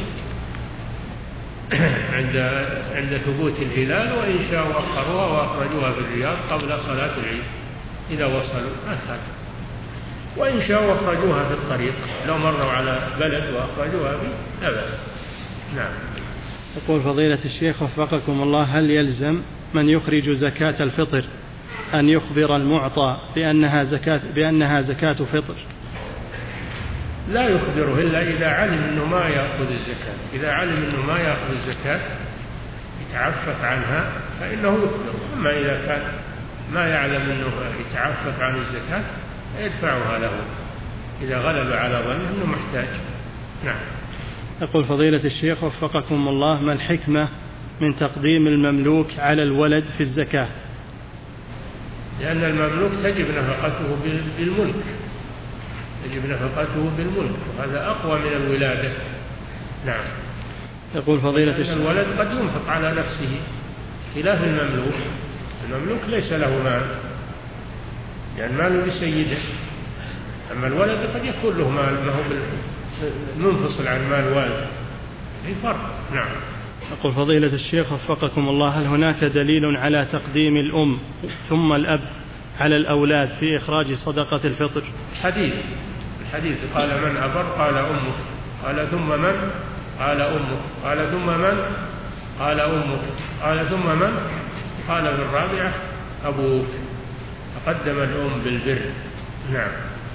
عند عند ثبوت الهلال، وإن شاءوا أخروها وأخرجوها بالرياض قبل صلاة العيد إذا وصلوا أسهل، وإن شاءوا أخرجوها في الطريق لو مروا على بلد وأخرجوها به لا بأس. نعم. يقول فضيلة الشيخ وفقكم الله: هل يلزم من يخرج زكاة الفطر أن يخبر المعطى بأنها زكاة بأنها زكاة فطر؟ لا يخبره إلا إذا علم أنه ما يأخذ الزكاة، إذا علم أنه ما يأخذ الزكاة يتعفف عنها فإنه يخبره، أما إذا كان ما يعلم أنه يتعفف عن الزكاة يدفعها له إذا غلب على ظنه أنه محتاج. نعم. يقول فضيلة الشيخ وفقكم الله: ما الحكمة من تقديم المملوك على الولد في الزكاة؟ لأن المملوك تجب نفقته بالملك، تجب نفقته بالملك، وهذا أقوى من الولادة. نعم. يقول فضيلة الشيخ: الولد قد ينفق على نفسه خلاف المملوك. المملوك ليس له مال، يعني ماله لسيده، أما الولد قد يكون له مال ما هو منفصل عن مال والده، في فرق. نعم. يقول فضيلة الشيخ وفقكم الله: هل هناك دليل على تقديم الأم ثم الأب على الأولاد في إخراج صدقة الفطر؟ حديث الحديث قال: من أبر؟ قال أمك. قال: ثم من؟ قال أمك. قال: ثم من؟ قال أمك. قال: ثم من؟ قال: في الرابعة أبوك. فقدم الأم بالبر. نعم.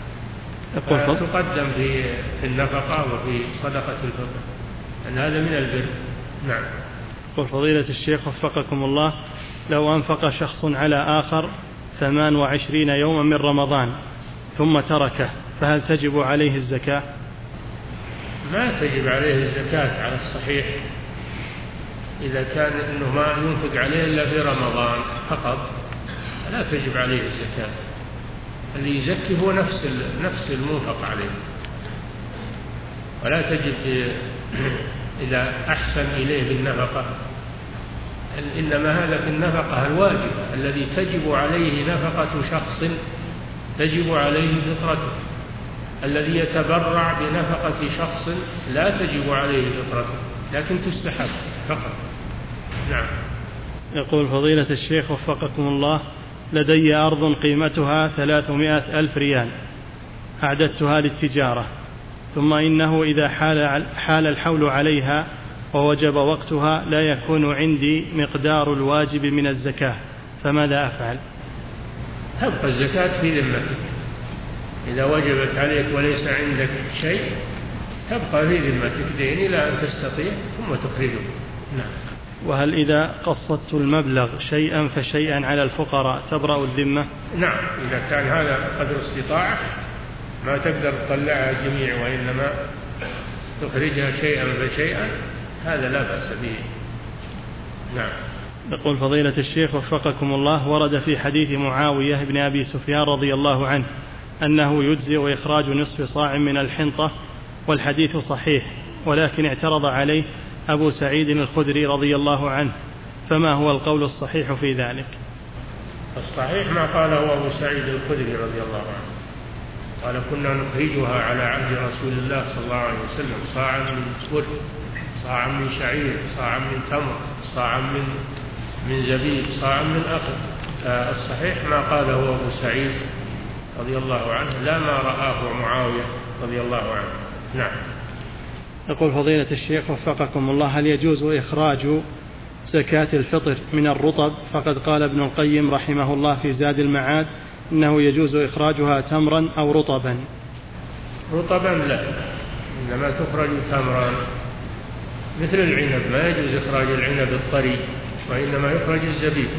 تقدم في النفقة وفي صدقة الفطر، أن هذا من البر. نعم. يقول فضيلة الشيخ وفقكم الله: لو أنفق شخص على آخر ثمان وعشرين يوما من رمضان ثم تركه، فهل تجب عليه الزكاة؟ ما تجب عليه الزكاة على الصحيح، إذا كان إنه ما ينفق عليه إلا في رمضان فقط لا تجب عليه الزكاة. اللي يزكي هو نفس نفس المنفق عليه، ولا تجب إذا أحسن إليه بالنفقة، إنما هذا في النفقة الواجب الذي تجب عليه نفقة شخص تجب عليه فطرته. الذي يتبرع بنفقة شخص لا تجب عليه فطرته، لكن تستحب فقط. نعم. يقول فضيلة الشيخ وفقكم الله: لدي أرض قيمتها ثلاثمائة ألف ريال أعددتها للتجارة، ثم إنه إذا حال, حال الحول عليها ووجب وقتها لا يكون عندي مقدار الواجب من الزكاة، فماذا أفعل؟ تبقى الزكاة في ذمتك. إذا وجبت عليك وليس عندك شيء تبقى في ذمتك دين إلى أن تستطيع ثم تخرجه. نعم. وهل إذا قسطت المبلغ شيئا فشيئا على الفقراء تبرأ الذمة؟ نعم، إذا كان هذا قدر استطاعة ما تقدر تطلعها الجميع وإنما تخرجها شيئا فشيئا هذا لا بأس به. نعم. يقول فضيلة الشيخ وفقكم الله: ورد في حديث معاوية بن أبي سفيان رضي الله عنه أنه يجزئ إخراج نصف صاع من الحنطة، والحديث صحيح، ولكن اعترض عليه أبو سعيد الخدري رضي الله عنه، فما هو القول الصحيح في ذلك؟ الصحيح ما قاله أبو سعيد الخدري رضي الله عنه، قال: كنا نخرجها على عهد رسول الله صلى الله عليه وسلم صاعا من بر، صاعا من شعير، صاعا من تمر، صاعا من من زبيب، صاعا من أخذ. الصحيح ما قاله أبو سعيد رضي الله عنه، لا ما رآه معاوية رضي الله عنه. نعم. يقول فضيلة الشيخ وفقكم الله: هل يجوز إخراج زكاة الفطر من الرطب؟ فقد قال ابن القيم رحمه الله في زاد المعاد إنه يجوز إخراجها تمرا أو رطبا. رطبا لا، إنما تخرج تمرا مثل العنب، ما يجوز إخراج العنب الطري، وإنما يخرج الزبيب،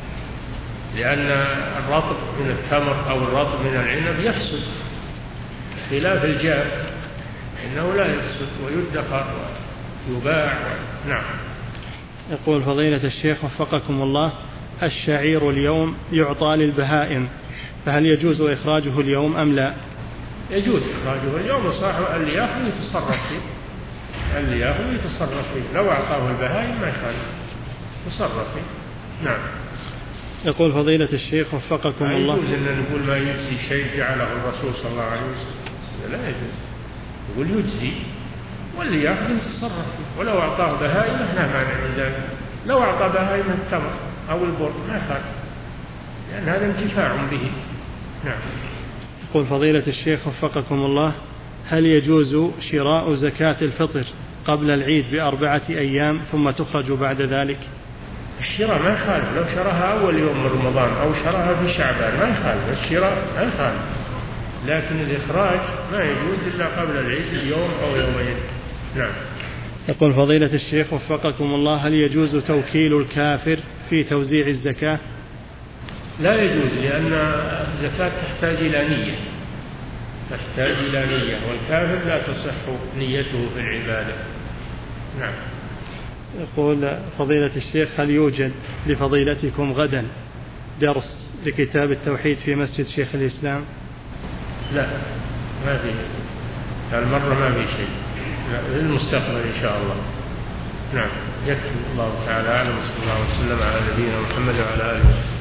لأن الرطب من التمر أو الرطب من العنب يفسد خلاف الجاف، إنه لا يفسد ويدخر ويباع. نعم. يقول فضيلة الشيخ وفقكم الله: الشعير اليوم يعطى للبهائم، فهل يجوز إخراجه اليوم أم لا؟ يجوز إخراجه اليوم، صاحب اللي يأخذ يتصرف فيه، اللي يأخذ يتصرف فيه، لو أعطاه البهائم ما يخالف يتصرف فيه. نعم. يقول فضيلة الشيخ وفقكم الله: يجوز أن نقول ما يجزي شيء جعله الرسول صلى الله عليه وسلم، لا يجوز، يقول يجزي واللي يأخذ يتصرف فيه، ولو أعطاه بهائم لا مانع من ذلك، لو أعطى بهائم التمر أو البر ما يخالف، لأن هذا انتفاع به. نعم. يقول فضيلة الشيخ وفقكم الله: هل يجوز شراء زكاة الفطر قبل العيد بأربعة أيام ثم تخرج بعد ذلك؟ الشراء ما يخالف، لو شراها أول يوم من رمضان أو شراها في شعبان ما يخالف، الشراء ما يخالف، لكن الإخراج ما يجوز إلا قبل العيد يوم أو يومين. نعم. يقول فضيلة الشيخ وفقكم الله: هل يجوز توكيل الكافر في توزيع الزكاة؟ لا يجوز، لأن الزكاة تحتاج إلى نية، تحتاج إلى نية، والكافر لا تصح نيته في العبادة. نعم. يقول فضيلة الشيخ: هل يوجد لفضيلتكم غدا درس لكتاب التوحيد في مسجد شيخ الإسلام؟ لا، ما في، المرة ما في شيء، في المستقبل إن شاء الله. نعم. يكفي. الله تعالى أعلم، وصلى الله وسلم على نبينا محمد وعلى آله وسلم.